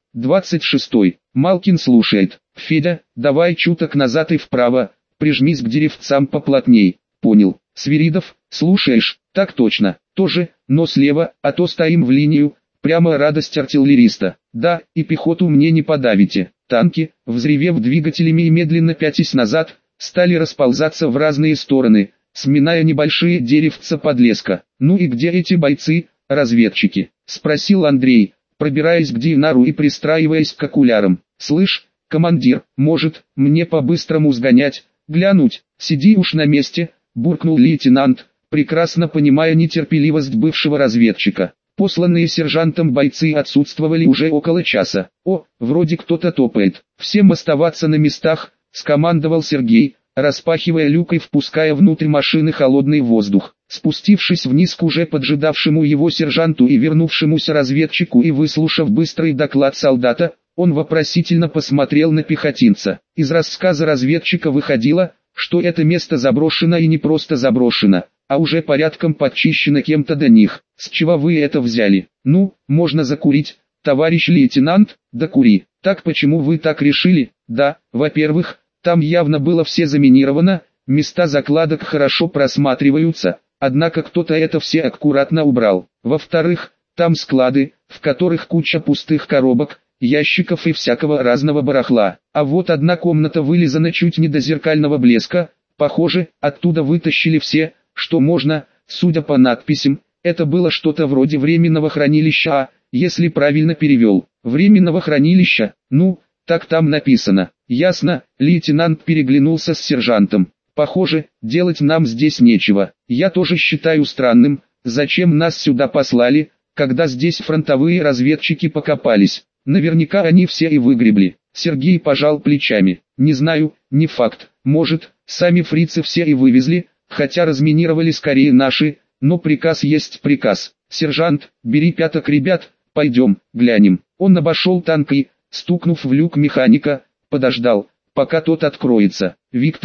26-й. Малкин слушает. «Федя, давай чуток назад и вправо, прижмись к деревцам поплотней». «Понял». Свиридов, слушаешь? «Так точно». «Тоже, но слева, а то стоим в линию». Прямо радость артиллериста. «Да, и пехоту мне не подавите». Танки, взревев двигателями и медленно пятясь назад, стали расползаться в разные стороны, сминая небольшие деревца подлеска. «Ну и где эти бойцы, разведчики?» — спросил Андрей, пробираясь к Динару и пристраиваясь к окулярам. «Слышь, командир, может, мне по-быстрому сгонять, глянуть?» «Сиди уж на месте», — буркнул лейтенант, прекрасно понимая нетерпеливость бывшего разведчика. Посланные сержантом бойцы отсутствовали уже около часа. «О, вроде кто-то топает. Всем оставаться на местах», — скомандовал Сергей, распахивая люк и впуская внутрь машины холодный воздух. Спустившись вниз к уже поджидавшему его сержанту и вернувшемуся разведчику и выслушав быстрый доклад солдата, он вопросительно посмотрел на пехотинца. Из рассказа разведчика выходило, что это место заброшено и не просто заброшено, а уже порядком подчищено кем-то до них. «С чего вы это взяли?» «Ну, можно закурить, товарищ лейтенант». «Да кури». «Так почему вы так решили?» «Да, во-первых, там явно было все заминировано, места закладок хорошо просматриваются, однако кто-то это все аккуратно убрал. Во-вторых, там склады, в которых куча пустых коробок, ящиков и всякого разного барахла. А вот одна комната вылизана чуть не до зеркального блеска, похоже, оттуда вытащили все, что можно, судя по надписям, это было что-то вроде временного хранилища, а, если правильно перевел, временного хранилища, ну, так там написано». «Ясно», лейтенант переглянулся с сержантом. «Похоже, делать нам здесь нечего. Я тоже считаю странным, зачем нас сюда послали, когда здесь фронтовые разведчики покопались. Наверняка они все и выгребли». Сергей пожал плечами. «Не знаю, не факт, может, сами фрицы все и вывезли, хотя разминировали скорее наши, но приказ есть приказ. Сержант, бери пяток ребят, пойдем, глянем». Он обошел танк и, стукнув в люк механика, подождал, пока тот откроется. «Виктор,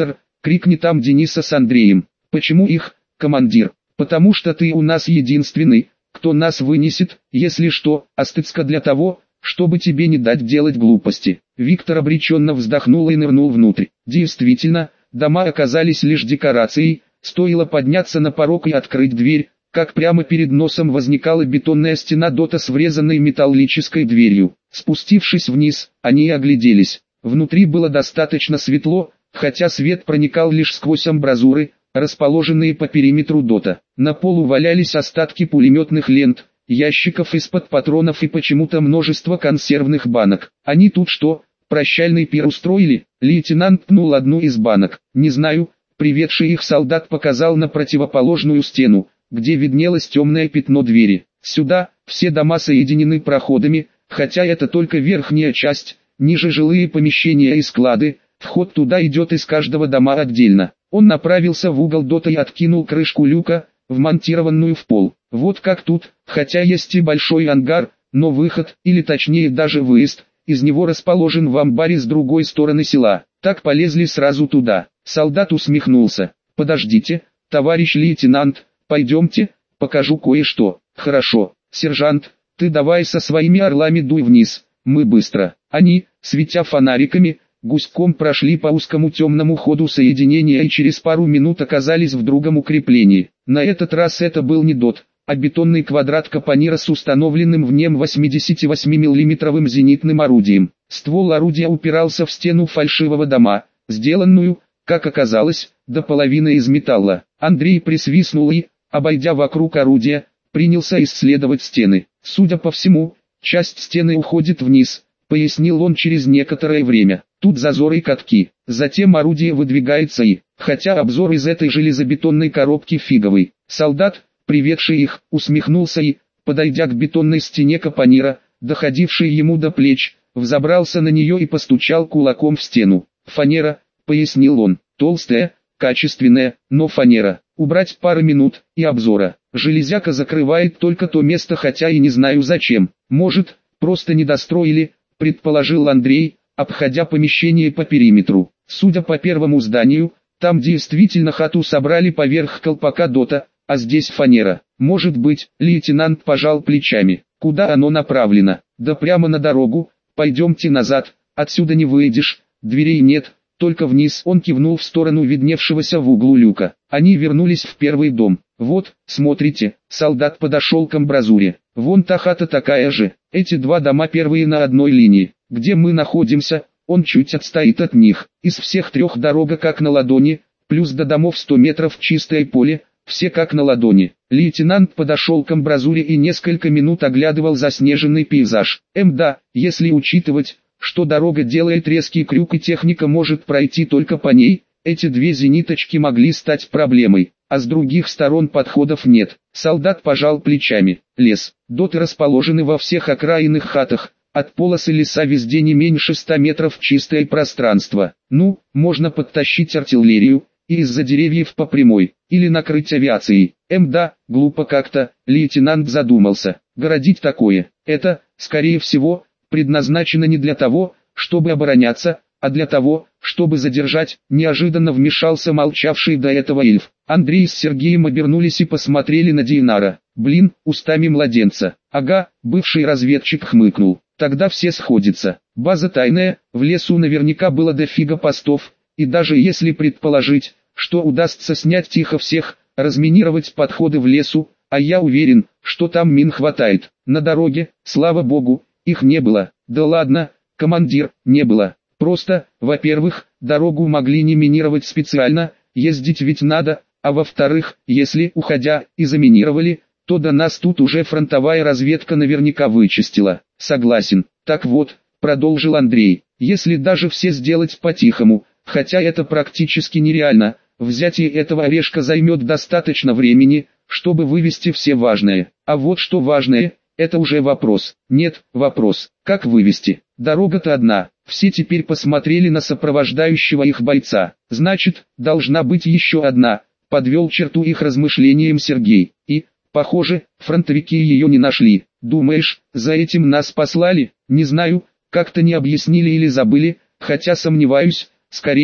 крикни там Дениса с Андреем. Почему их, командир? Потому что ты у нас единственный, кто нас вынесет, если что, а стыдска для того, чтобы тебе не дать делать глупости. Виктор обреченно вздохнул и нырнул внутрь. Действительно, дома оказались лишь декорацией, стоило подняться на порог и открыть дверь, как прямо перед носом возникала бетонная стена дота с врезанной металлической дверью. Спустившись вниз, они огляделись. Внутри было достаточно светло, хотя свет проникал лишь сквозь амбразуры, расположенные по периметру дота. На полу валялись остатки пулеметных лент, ящиков из-под патронов и почему-то множество консервных банок. Они тут что, прощальный пир устроили? Лейтенант пнул одну из банок. Не знаю, приведший их солдат показал на противоположную стену, где виднелось темное пятно двери. Сюда, все дома соединены проходами, хотя это только верхняя часть, ниже жилые помещения и склады, вход туда идет из каждого дома отдельно. Он направился в угол дота и откинул крышку люка, вмонтированную в пол. Вот как тут, хотя есть и большой ангар, но выход, или точнее даже выезд, из него расположен в амбаре с другой стороны села. Так полезли сразу туда. Солдат усмехнулся. «Подождите, товарищ лейтенант, пойдемте, покажу кое-что». «Хорошо, сержант, ты давай со своими орлами дуй вниз, мы быстро». Они, светя фонариками, гуськом прошли по узкому темному ходу соединения и через пару минут оказались в другом укреплении. На этот раз это был не дот, а бетонный квадрат капонира с установленным в нем 88 миллиметровым зенитным орудием. Ствол орудия упирался в стену фальшивого дома, сделанную, как оказалось, до половины из металла. Андрей присвистнул и, обойдя вокруг орудия, принялся исследовать стены. Судя по всему, часть стены уходит вниз, пояснил он через некоторое время. Тут зазоры и катки. Затем орудие выдвигается и, хотя обзор из этой железобетонной коробки фиговый, солдат, приведший их, усмехнулся и, подойдя к бетонной стене капонира, доходившей ему до плеч, взобрался на нее и постучал кулаком в стену. «Фанера», — пояснил он, — «толстая, качественная, но фанера. Убрать пару минут, и обзора. Железяка закрывает только то место, хотя и не знаю зачем. Может, просто не достроили», — предположил Андрей, обходя помещение по периметру. Судя по первому зданию, там действительно хату собрали поверх колпака дота, а здесь фанера. Может быть, лейтенант пожал плечами. Куда оно направлено? Да прямо на дорогу. Пойдемте назад, отсюда не выйдешь, дверей нет, только вниз. Он кивнул в сторону видневшегося в углу люка. Они вернулись в первый дом. Вот, смотрите, солдат подошел к амбразуре. Вон та хата такая же. Эти два дома первые на одной линии. Где мы находимся, он чуть отстоит от них. Из всех трех дорога как на ладони, плюс до домов 100 метров чистое поле, все как на ладони. Лейтенант подошел к амбразуре и несколько минут оглядывал заснеженный пейзаж. Да, если учитывать, что дорога делает резкий крюк и техника может пройти только по ней, эти две зениточки могли стать проблемой, а с других сторон подходов нет. Солдат пожал плечами. Лес. Доты расположены во всех окраинных хатах, от полосы леса везде не меньше 100 метров чистое пространство. Ну, можно подтащить артиллерию, и из-за деревьев по прямой, или накрыть авиацией. Да, глупо как-то, лейтенант задумался. Городить такое, это, скорее всего, предназначено не для того, чтобы обороняться, а для того, чтобы задержать. Неожиданно вмешался молчавший до этого эльф. Андрей с Сергеем обернулись и посмотрели на Дейнара. Блин, устами младенца. Ага, бывший разведчик хмыкнул. Тогда все сходятся. База тайная, в лесу наверняка было дофига постов, и даже если предположить, что удастся снять тихо всех, разминировать подходы в лесу, а я уверен, что там мин хватает. На дороге, слава богу, их не было. Да ладно, командир, не было. Просто, во-первых, дорогу могли не минировать специально, ездить ведь надо, а во-вторых, если, уходя, и заминировали, то до нас тут уже фронтовая разведка наверняка вычистила. Согласен. Так вот, продолжил Андрей, если даже все сделать по-тихому, хотя это практически нереально, взятие этого орешка займет достаточно времени, чтобы вывести все важное. А вот что важное, это уже вопрос. Нет, вопрос, как вывести? Дорога-то одна. Все теперь посмотрели на сопровождающего их бойца. Значит, должна быть еще одна, подвел черту их размышлениям Сергей. И, похоже, фронтовики ее не нашли. Думаешь, за этим нас послали? Не знаю, как-то не объяснили или забыли, хотя сомневаюсь, скорее,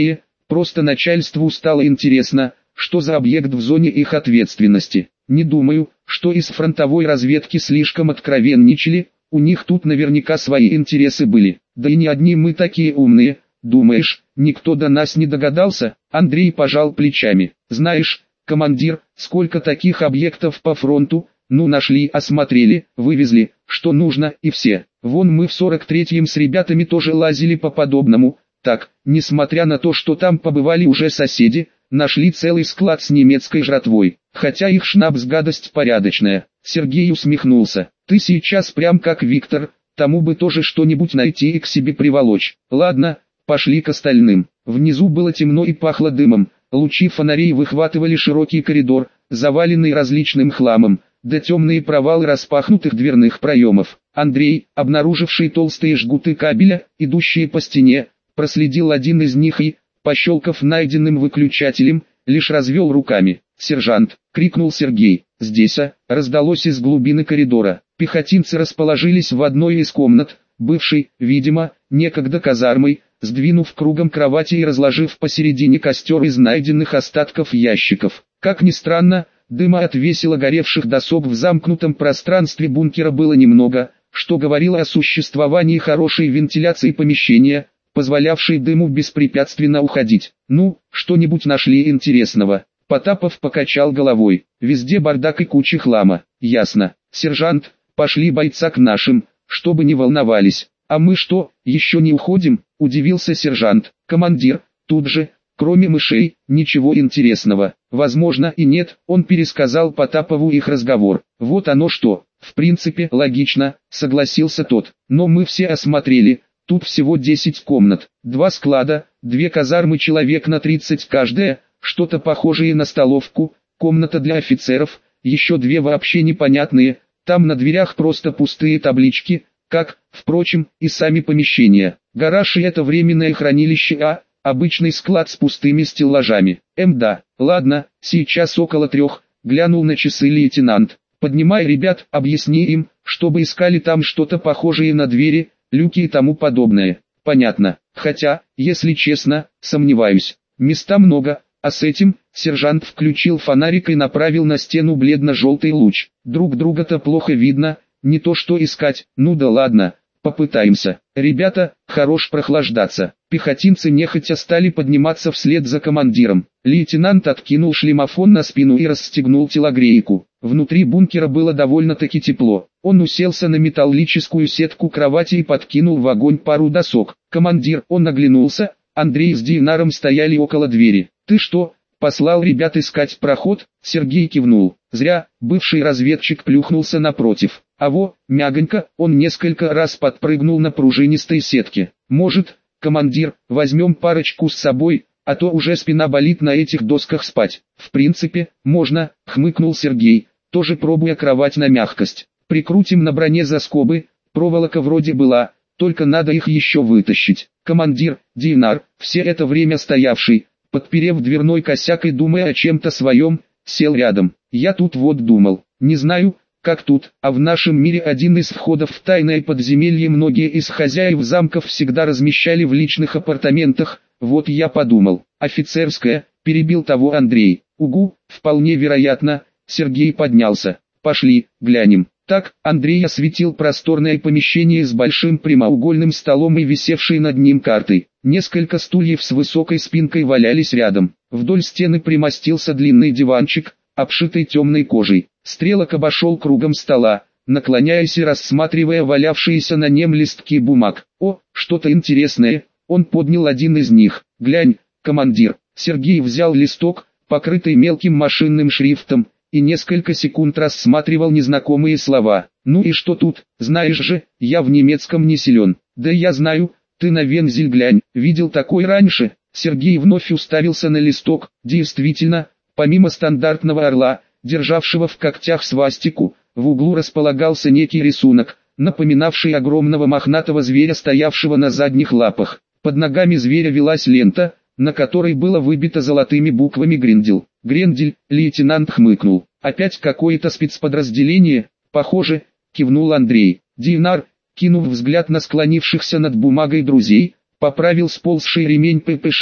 Просто начальству стало интересно, что за объект в зоне их ответственности. Не думаю, что из фронтовой разведки слишком откровенничали, у них тут наверняка свои интересы были. Да и не одни мы такие умные. Думаешь, никто до нас не догадался? Андрей пожал плечами. Знаешь, командир, сколько таких объектов по фронту, ну нашли, осмотрели, вывезли, что нужно, и все. Вон мы в 43-м с ребятами тоже лазили по подобному. Так, несмотря на то, что там побывали уже соседи, нашли целый склад с немецкой жратвой. Хотя их шнапс гадость порядочная. Сергей усмехнулся. Ты сейчас прям как Виктор, тому бы тоже что-нибудь найти и к себе приволочь. Ладно, пошли к остальным. Внизу было темно и пахло дымом. Лучи фонарей выхватывали широкий коридор, заваленный различным хламом, да темные провалы распахнутых дверных проемов. Андрей, обнаруживший толстые жгуты кабеля, идущие по стене, проследил один из них и, пощелкав найденным выключателем, лишь развел руками. «Сержант!» — крикнул Сергей. «Здесь, раздалось из глубины коридора. Пехотинцы расположились в одной из комнат, бывшей, видимо, некогда казармой, сдвинув кругом кровати и разложив посередине костер из найденных остатков ящиков. Как ни странно, дыма от весело горевших досок в замкнутом пространстве бункера было немного, что говорило о существовании хорошей вентиляции помещения, позволявшей дыму беспрепятственно уходить. «Ну, что-нибудь нашли интересного?» Потапов покачал головой. «Везде бардак и куча хлама». «Ясно. Сержант, пошли бойца к нашим, чтобы не волновались». «А мы что, еще не уходим?» – удивился сержант. «Командир, тут же, кроме мышей, ничего интересного». «Возможно и нет», – он пересказал Потапову их разговор. «Вот оно что, в принципе логично», – согласился тот. «Но мы все осмотрели, тут всего 10 комнат, 2 склада, 2 казармы человек на 30 каждая, что-то похожее на столовку, комната для офицеров, еще 2 вообще непонятные, там на дверях просто пустые таблички, как, впрочем, и сами помещения. Гараж и это временное хранилище, а обычный склад с пустыми стеллажами. Да, ладно, сейчас около 3, глянул на часы лейтенант. Поднимай ребят, объясни им, чтобы искали там что-то похожее на двери, люки и тому подобное. Понятно, хотя, если честно, сомневаюсь. Места много, а с этим, сержант включил фонарик и направил на стену бледно-желтый луч. Друг друга-то плохо видно, не то что искать. Ну да ладно, попытаемся. Ребята, хорош прохлаждаться. Пехотинцы нехотя стали подниматься вслед за командиром. Лейтенант откинул шлемофон на спину и расстегнул телогрейку. Внутри бункера было довольно-таки тепло. Он уселся на металлическую сетку кровати и подкинул в огонь пару досок. «Командир!» Он оглянулся, Андрей с Динаром стояли около двери. «Ты что, послал ребят искать проход?» Сергей кивнул. Зря, бывший разведчик плюхнулся напротив. А во, мягонько, он несколько раз подпрыгнул на пружинистой сетке. «Может, командир, возьмем парочку с собой, а то уже спина болит на этих досках спать». «В принципе, можно», хмыкнул Сергей, тоже пробуя кровать на мягкость. «Прикрутим на броне за скобы, проволока вроде была, только надо их еще вытащить». Командир, Динар, все это время стоявший, подперев дверной косяк и думая о чем-то своем, сел рядом. «Я тут вот думал, не знаю, как тут, а в нашем мире один из входов в тайное подземелье многие из хозяев замков всегда размещали в личных апартаментах, вот я подумал, офицерская», перебил того Андрей. «Угу, вполне вероятно», Сергей поднялся. «Пошли, глянем». Так, Андрей осветил просторное помещение с большим прямоугольным столом и висевшей над ним картой. Несколько стульев с высокой спинкой валялись рядом. Вдоль стены примостился длинный диванчик, обшитый темной кожей. Стрелок обошел кругом стола, наклоняясь и рассматривая валявшиеся на нем листки бумаг. «О, что-то интересное!» Он поднял один из них. «Глянь, командир!» Сергей взял листок, покрытый мелким машинным шрифтом, и несколько секунд рассматривал незнакомые слова. «Ну и что тут? Знаешь же, я в немецком не силен». «Да я знаю, ты на вензель глянь, видел такой раньше?» Сергей вновь уставился на листок. Действительно, помимо стандартного орла, державшего в когтях свастику, в углу располагался некий рисунок, напоминавший огромного мохнатого зверя, стоявшего на задних лапах. Под ногами зверя велась лента, на которой было выбито золотыми буквами «Грендель». «Грендель», лейтенант хмыкнул. «Опять какое-то спецподразделение, похоже», кивнул Андрей. Динар, кинув взгляд на склонившихся над бумагой друзей, поправил сползший ремень ППШ и,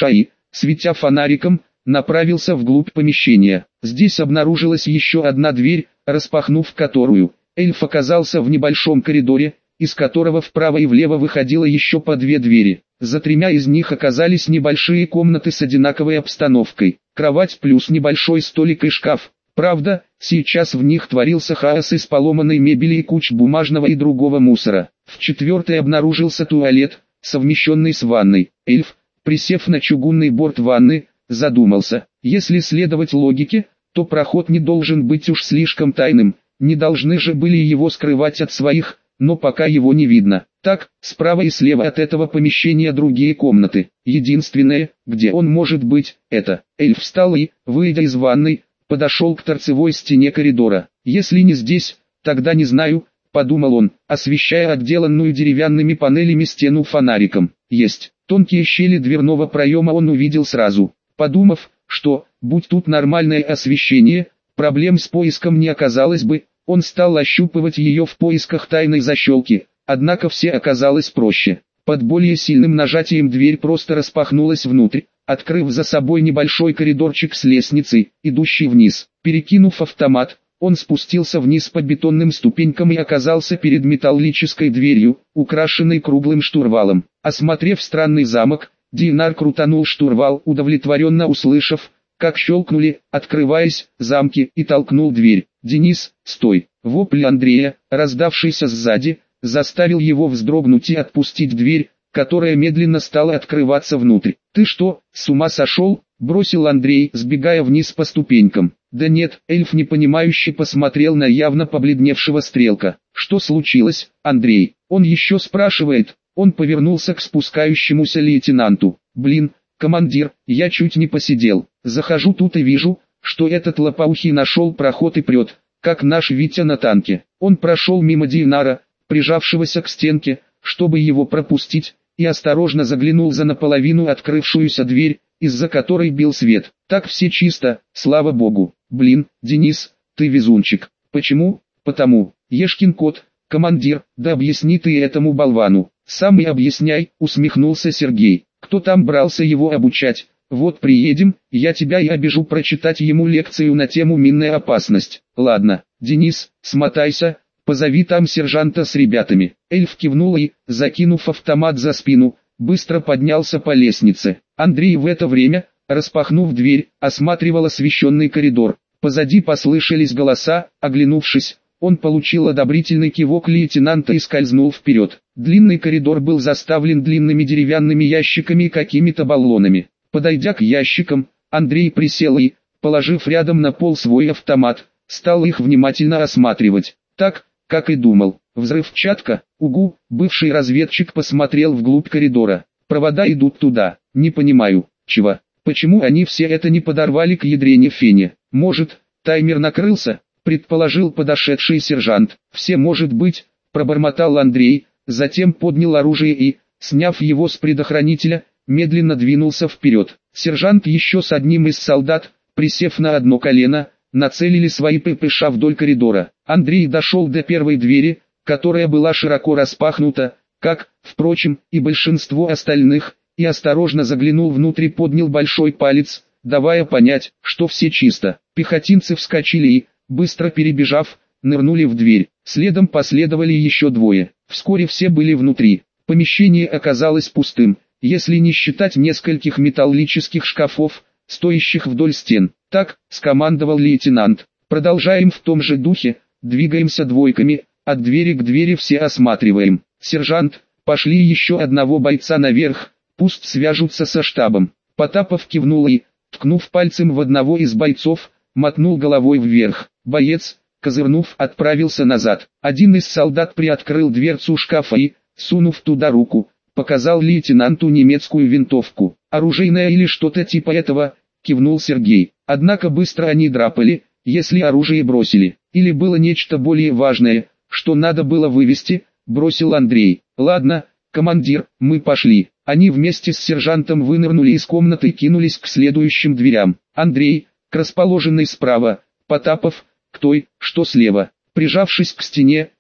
светя фонариком, направился вглубь помещения. Здесь обнаружилась еще одна дверь, распахнув которую, эльф оказался в небольшом коридоре, из которого вправо и влево выходило еще по две двери. За тремя из них оказались небольшие комнаты с одинаковой обстановкой. Кровать плюс небольшой столик и шкаф. Правда, сейчас в них творился хаос из поломанной мебели и куч бумажного и другого мусора. В четвертой обнаружился туалет, совмещенный с ванной. Эльф, присев на чугунный борт ванны, задумался. Если следовать логике, то проход не должен быть уж слишком тайным, не должны же были его скрывать от своих, но пока его не видно. Так, справа и слева от этого помещения другие комнаты. Единственное, где он может быть, это. Эльф встал и, выйдя из ванной, подошел к торцевой стене коридора. Если не здесь, тогда не знаю, подумал он, освещая отделанную деревянными панелями стену фонариком. Есть. Тонкие щели дверного проема он увидел сразу. Подумав, что, будь тут нормальное освещение, проблем с поиском не оказалось бы, он стал ощупывать ее в поисках тайной защелки, однако все оказалось проще. Под более сильным нажатием дверь просто распахнулась внутрь, открыв за собой небольшой коридорчик с лестницей, идущей вниз. Перекинув автомат, он спустился вниз по бетонным ступенькам и оказался перед металлической дверью, украшенной круглым штурвалом. Осмотрев странный замок, Динар крутанул штурвал, удовлетворенно услышав, как щелкнули, открываясь, замки, и толкнул дверь. «Денис, стой!» Вопль Андрея, раздавшийся сзади, заставил его вздрогнуть и отпустить дверь, которая медленно стала открываться внутрь. «Ты что, с ума сошел?» – бросил Андрей, сбегая вниз по ступенькам. «Да нет», эльф непонимающе посмотрел на явно побледневшего Стрелка. «Что случилось, Андрей?» Он еще спрашивает. Он повернулся к спускающемуся лейтенанту. «Блин, командир, я чуть не посидел. Захожу тут и вижу, что этот лопоухий нашел проход и прет, как наш Витя на танке». Он прошел мимо Динара, прижавшегося к стенке, чтобы его пропустить, и осторожно заглянул за наполовину открывшуюся дверь, из-за которой бил свет. «Так все чисто, слава богу. Блин, Денис, ты везунчик». «Почему?» «Потому. Ешкин кот, командир, да объясни ты этому болвану». «Сам и объясняй», усмехнулся Сергей. «Кто там брался его обучать? Вот приедем, я тебя и обижу прочитать ему лекцию на тему минная опасность». «Ладно, Денис, смотайся, позови там сержанта с ребятами». Эльф кивнул и, закинув автомат за спину, быстро поднялся по лестнице. Андрей в это время, распахнув дверь, осматривал освещенный коридор. Позади послышались голоса, оглянувшись, он получил одобрительный кивок лейтенанта и скользнул вперед. Длинный коридор был заставлен длинными деревянными ящиками и какими-то баллонами. Подойдя к ящикам, Андрей присел и, положив рядом на пол свой автомат, стал их внимательно осматривать. Так, как и думал. Взрывчатка, угу, бывший разведчик посмотрел вглубь коридора. Провода идут туда. Не понимаю, чего. Почему они все это не подорвали к ядрене фене? Может, таймер накрылся? Предположил подошедший сержант. «Все может быть», пробормотал Андрей, затем поднял оружие и, сняв его с предохранителя, медленно двинулся вперед. Сержант еще с одним из солдат, присев на одно колено, нацелили свои ППШ вдоль коридора. Андрей дошел до первой двери, которая была широко распахнута, как, впрочем, и большинство остальных, и осторожно заглянул внутрь и поднял большой палец, давая понять, что все чисто. Пехотинцы вскочили и, быстро перебежав, нырнули в дверь. Следом последовали еще двое. Вскоре все были внутри. Помещение оказалось пустым, если не считать нескольких металлических шкафов, стоящих вдоль стен. «Так», — скомандовал лейтенант. «Продолжаем в том же духе, двигаемся двойками, от двери к двери все осматриваем. Сержант, пошли еще одного бойца наверх, пусть свяжутся со штабом». Потапов кивнул и, ткнув пальцем в одного из бойцов, мотнул головой вверх. Боец, козырнув, отправился назад. Один из солдат приоткрыл дверцу шкафа и, сунув туда руку, показал лейтенанту немецкую винтовку. «Оружейная или что-то типа этого», кивнул Сергей. «Однако быстро они драпали, если оружие бросили. Или было нечто более важное, что надо было вывести», бросил Андрей. «Ладно, командир, мы пошли». Они вместе с сержантом вынырнули из комнаты и кинулись к следующим дверям. Андрей, к расположенной справа, Потапов, к той, что слева. Прижавшись к стене,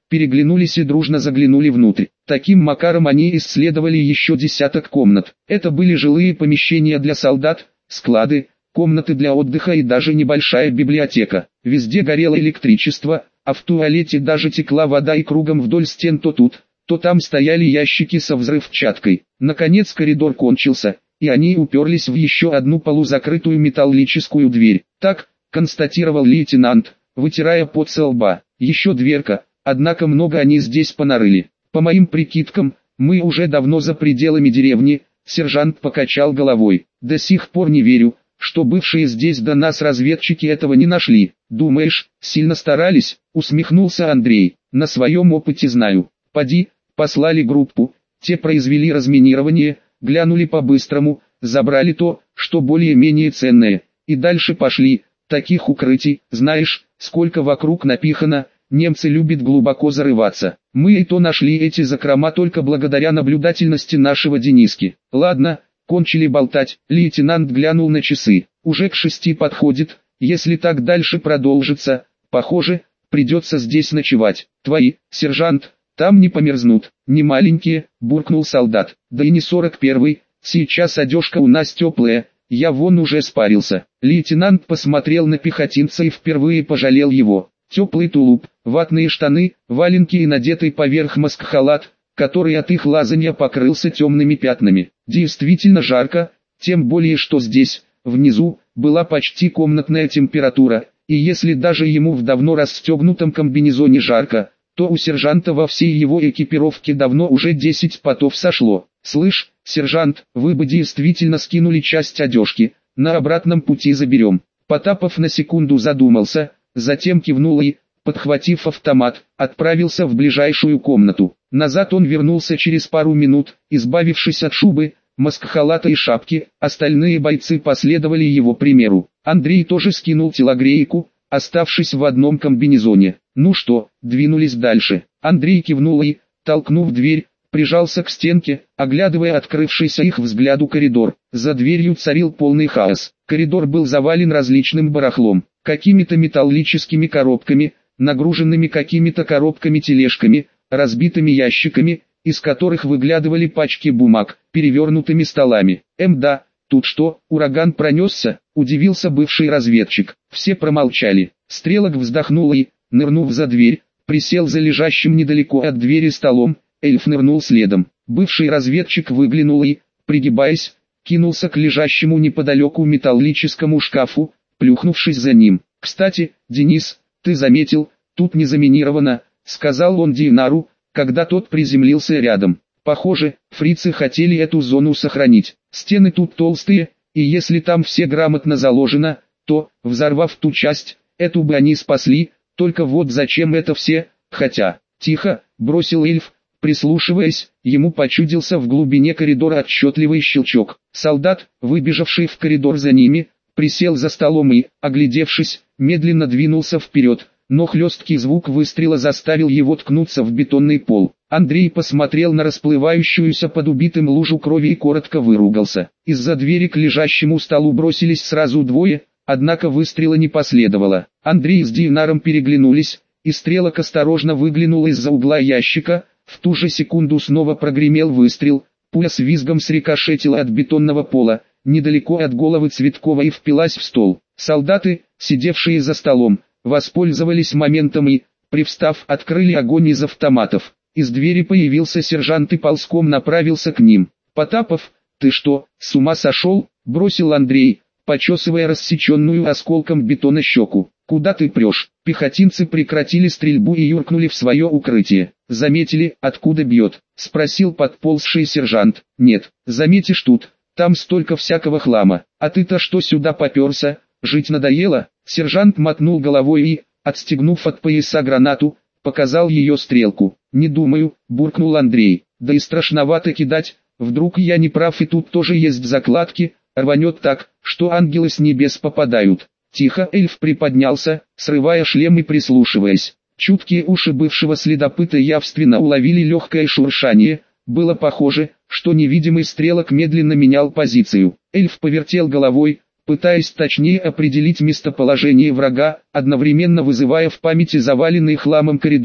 переглянулись и дружно заглянули внутрь. Таким макаром они исследовали еще десяток комнат. Это были жилые помещения для солдат, склады, комнаты для отдыха и даже небольшая библиотека. Везде горело электричество, а в туалете даже текла вода, и кругом вдоль стен то тут, то там стояли ящики со взрывчаткой. Наконец коридор кончился, и они уперлись в еще одну полузакрытую металлическую дверь. «Так», — констатировал лейтенант, вытирая пот со лба, — «еще дверка, однако много они здесь понарыли. По моим прикидкам, мы уже давно за пределами деревни». Сержант покачал головой. «До сих пор не верю, что бывшие здесь до нас разведчики этого не нашли». «Думаешь, сильно старались?» — усмехнулся Андрей. «На своем опыте знаю. Поди, послали группу, те произвели разминирование, глянули по-быстрому, забрали то, что более-менее ценное, и дальше пошли. Таких укрытий, знаешь, сколько вокруг напихано, немцы любят глубоко зарываться. Мы и то нашли эти закрома только благодаря наблюдательности нашего Дениски. Ладно, кончили болтать». Лейтенант глянул на часы. «Уже к 6 подходит, если так дальше продолжится, похоже, придется здесь ночевать. Твои, сержант, там не померзнут». «Не маленькие», — буркнул солдат. «Да и не 41-й, сейчас одежка у нас теплая, я вон уже спарился». Лейтенант посмотрел на пехотинца и впервые пожалел его. Теплый тулуп, ватные штаны, валенки и надетый поверх маскхалат, который от их лазанья покрылся темными пятнами. Действительно жарко, тем более что здесь, внизу, была почти комнатная температура, и если даже ему в давно расстегнутом комбинезоне жарко, то у сержанта во всей его экипировке давно уже 10 потов сошло. «Слышь, сержант, вы бы действительно скинули часть одежки, на обратном пути заберем». Потапов на секунду задумался, затем кивнул и, подхватив автомат, отправился в ближайшую комнату. Назад он вернулся через пару минут, избавившись от шубы, маскхалата и шапки. Остальные бойцы последовали его примеру. Андрей тоже скинул телогрейку, оставшись в одном комбинезоне. «Ну что, двинулись дальше?» Андрей кивнул и, толкнув дверь, прижался к стенке, оглядывая открывшийся их взгляду коридор. За дверью царил полный хаос. Коридор был завален различным барахлом, какими-то металлическими коробками, нагруженными какими-то коробками-тележками, разбитыми ящиками, из которых выглядывали пачки бумаг, перевернутыми столами. Да, тут что, ураган пронесся?» — удивился бывший разведчик. Все промолчали. Стрелок вздохнул и, нырнув за дверь, присел за лежащим недалеко от двери столом. Эльф нырнул следом. Бывший разведчик выглянул и, пригибаясь, кинулся к лежащему неподалеку металлическому шкафу, плюхнувшись за ним. «Кстати, Денис, ты заметил, тут не заминировано», — сказал он Динару, когда тот приземлился рядом. «Похоже, фрицы хотели эту зону сохранить. Стены тут толстые, и если там все грамотно заложено, то, взорвав ту часть, эту бы они спасли, только вот зачем это все, хотя...» «Тихо», — бросил эльф, прислушиваясь, ему почудился в глубине коридора отчетливый щелчок. Солдат, выбежавший в коридор за ними, присел за столом и, оглядевшись, медленно двинулся вперед, но хлесткий звук выстрела заставил его ткнуться в бетонный пол. Андрей посмотрел на расплывающуюся под убитым лужу крови и коротко выругался. Из-за двери к лежащему столу бросились сразу двое, однако выстрела не последовало. Андрей с Динаром переглянулись, и стрелок осторожно выглянул из-за угла ящика. В ту же секунду снова прогремел выстрел, пуля с визгом срикошетила от бетонного пола, недалеко от головы Цветкова и впилась в стол. Солдаты, сидевшие за столом, воспользовались моментом и, привстав, открыли огонь из автоматов. Из двери появился сержант и ползком направился к ним. «Потапов, ты что, с ума сошел?» — бросил Андрей, почесывая рассеченную осколком бетона щеку. «Куда ты прешь?» Пехотинцы прекратили стрельбу и юркнули в свое укрытие. «Заметили, откуда бьет?» — спросил подползший сержант. «Нет, заметишь тут, там столько всякого хлама. А ты-то что сюда поперся? Жить надоело?» Сержант мотнул головой и, отстегнув от пояса гранату, показал ее стрелку. «Не думаю», — буркнул Андрей. «Да и страшновато кидать, вдруг я не прав и тут тоже есть закладки, рванет так, что ангелы с небес попадают». Тихо, эльф приподнялся, срывая шлем и прислушиваясь. Чуткие уши бывшего следопыта явственно уловили легкое шуршание. Было похоже, что невидимый стрелок медленно менял позицию. Эльф повертел головой, пытаясь точнее определить местоположение врага, одновременно вызывая в памяти заваленный хламом коридор,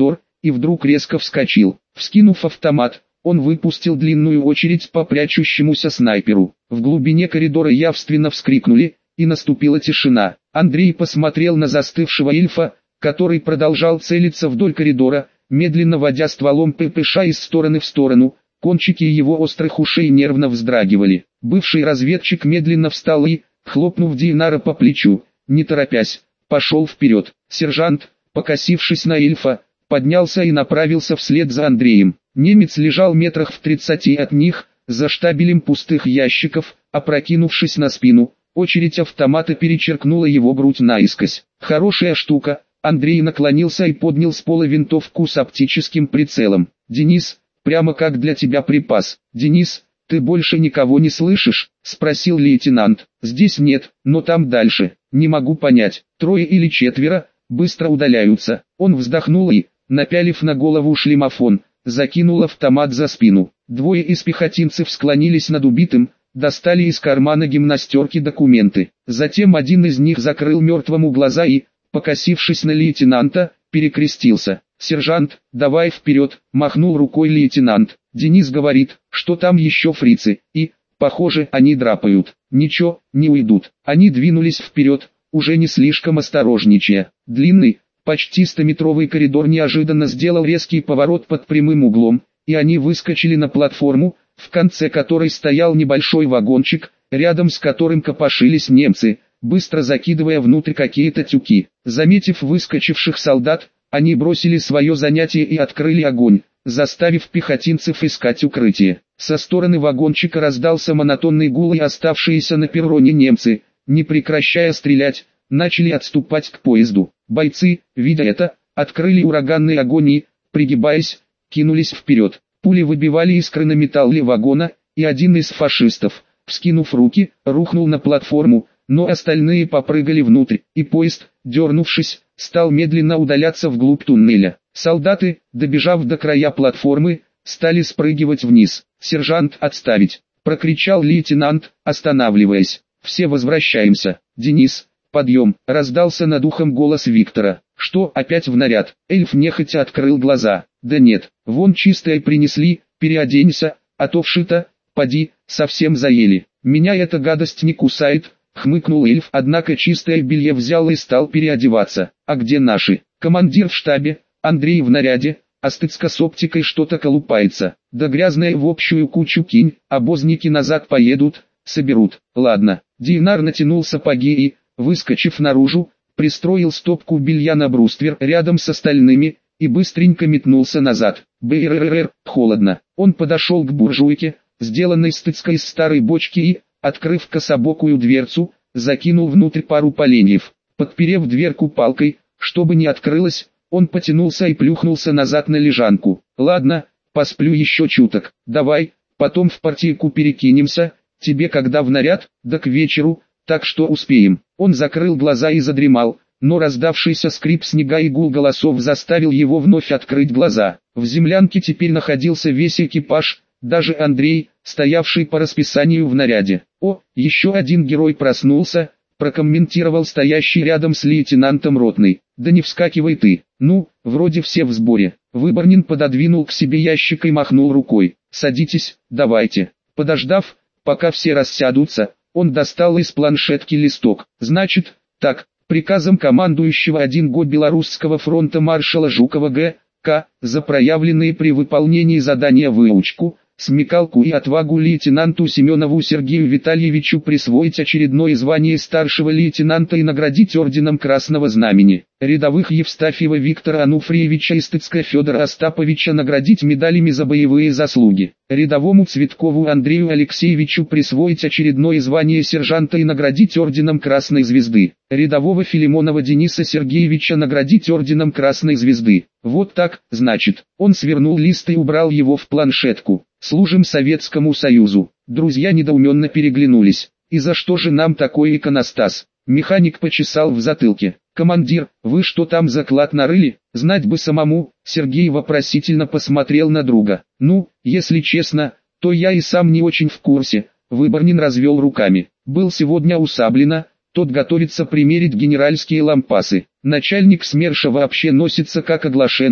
и вдруг резко вскочил. Вскинув автомат, он выпустил длинную очередь по прячущемуся снайперу. В глубине коридора явственно вскрикнули, и наступила тишина. Андрей посмотрел на застывшего эльфа, который продолжал целиться вдоль коридора, медленно водя стволом ППШ из стороны в сторону. Кончики его острых ушей нервно вздрагивали. Бывший разведчик медленно встал и, хлопнув Дейнара по плечу, не торопясь, пошел вперед. Сержант, покосившись на эльфа, поднялся и направился вслед за Андреем. Немец лежал метрах в 30 от них, за штабелем пустых ящиков, опрокинувшись на спину. Очередь автомата перечеркнула его грудь наискось. Хорошая штука. Андрей наклонился и поднял с пола винтовку с оптическим прицелом. «Денис, прямо как для тебя припас». «Денис, ты больше никого не слышишь?» — спросил лейтенант. «Здесь нет, но там дальше. Не могу понять, 3 или 4, быстро удаляются». Он вздохнул и, напялив на голову шлемофон, закинул автомат за спину. 2 из пехотинцев склонились над убитым, достали из кармана гимнастерки документы. Затем один из них закрыл мертвому глаза и, покосившись на лейтенанта, перекрестился. «Сержант, давай вперед!» – махнул рукой лейтенант. «Денис говорит, что там еще фрицы, и, похоже, они драпают. Ничего, не уйдут». Они двинулись вперед, уже не слишком осторожничая. Длинный, почти 100-метровый коридор неожиданно сделал резкий поворот под прямым углом, и они выскочили на платформу, в конце которой стоял небольшой вагончик, рядом с которым копошились немцы, быстро закидывая внутрь какие-то тюки. Заметив выскочивших солдат, они бросили свое занятие и открыли огонь, заставив пехотинцев искать укрытие. Со стороны вагончика раздался монотонный гул, и оставшиеся на перроне немцы, не прекращая стрелять, начали отступать к поезду. Бойцы, видя это, открыли ураганный огонь и, пригибаясь, кинулись вперед. Пули выбивали искры на металле вагона, и один из фашистов, вскинув руки, рухнул на платформу, но остальные попрыгали внутрь, и поезд, дернувшись, стал медленно удаляться вглубь туннеля. Солдаты, добежав до края платформы, стали спрыгивать вниз. «Сержант, отставить!» — прокричал лейтенант, останавливаясь. «Все возвращаемся. Денис, подъем!» — раздался над ухом голос Виктора. «Что, опять в наряд?» Эльф нехотя открыл глаза. «Да нет, вон чистое принесли, переоденься, а то вшито, поди, совсем заели. Меня эта гадость не кусает», — хмыкнул эльф. Однако чистое белье взял и стал переодеваться. «А где наши?» «Командир в штабе, Андрей в наряде, а стыцка с оптикой что-то колупается. Да грязное в общую кучу кинь, обозники назад поедут, соберут». «Ладно». Дейнар натянул сапоги и, выскочив наружу, пристроил стопку белья на бруствер рядом с остальными, и быстренько метнулся назад. Бррррр, холодно. Он подошел к буржуйке, сделанной стыцкой из старой бочки, и, открыв кособокую дверцу, закинул внутрь пару поленьев. Подперев дверку палкой, чтобы не открылась, он потянулся и плюхнулся назад на лежанку. «Ладно, посплю еще чуток. Давай, потом в партийку перекинемся. Тебе когда в наряд?» «Да к вечеру, так что успеем». Он закрыл глаза и задремал, но раздавшийся скрип снега и гул голосов заставил его вновь открыть глаза. В землянке теперь находился весь экипаж, даже Андрей, стоявший по расписанию в наряде. «О, еще один герой проснулся», — прокомментировал стоящий рядом с лейтенантом ротный. «Да не вскакивай ты, ну, вроде все в сборе». Выборнин пододвинул к себе ящик и махнул рукой. «Садитесь, давайте». Подождав, пока все рассядутся, он достал из планшетки листок. «Значит, так, приказом командующего 1 ГО Белорусского фронта маршала Жукова Г.К. за проявленные при выполнении задания выучку, смекалку и отвагу лейтенанту Семенову Сергею Витальевичу присвоить очередное звание старшего лейтенанта и наградить орденом Красного Знамени. Рядовых Евстафьева Виктора Ануфриевича и Стыцка Федора Остаповича наградить медалями за боевые заслуги. Рядовому Цветкову Андрею Алексеевичу присвоить очередное звание сержанта и наградить орденом Красной Звезды. Рядового Филимонова Дениса Сергеевича наградить орденом Красной Звезды. Вот так, значит. Он свернул лист и убрал его в планшетку. «Служим Советскому Союзу». Друзья недоуменно переглянулись. «И за что же нам такой иконостас?» Механик почесал в затылке. «Командир, вы что там заклад нарыли? Знать бы самому». Сергей вопросительно посмотрел на друга. «Ну, если честно, то я и сам не очень в курсе». Выборнин развел руками. «Был сегодня у Саблина, тот готовится примерить генеральские лампасы. Начальник СМЕРШа вообще носится как оглашенный,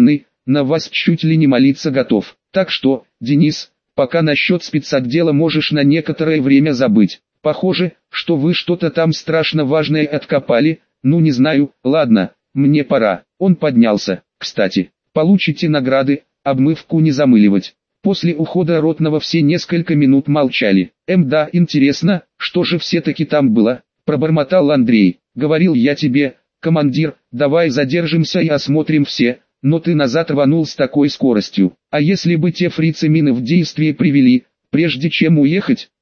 на вас чуть ли не молиться готов. Так что, Денис, пока насчет спецотдела можешь на некоторое время забыть. Похоже, что вы что-то там страшно важное откопали, ну не знаю, ладно, мне пора. Он поднялся. Кстати, получите награды, обмывку не замыливать. После ухода ротного все несколько минут молчали. Да, интересно, что же все-таки там было, пробормотал Андрей. Говорил я тебе, командир, давай задержимся и осмотрим все, но ты назад рванул с такой скоростью. А если бы те фрицы мины в действие привели, прежде чем уехать?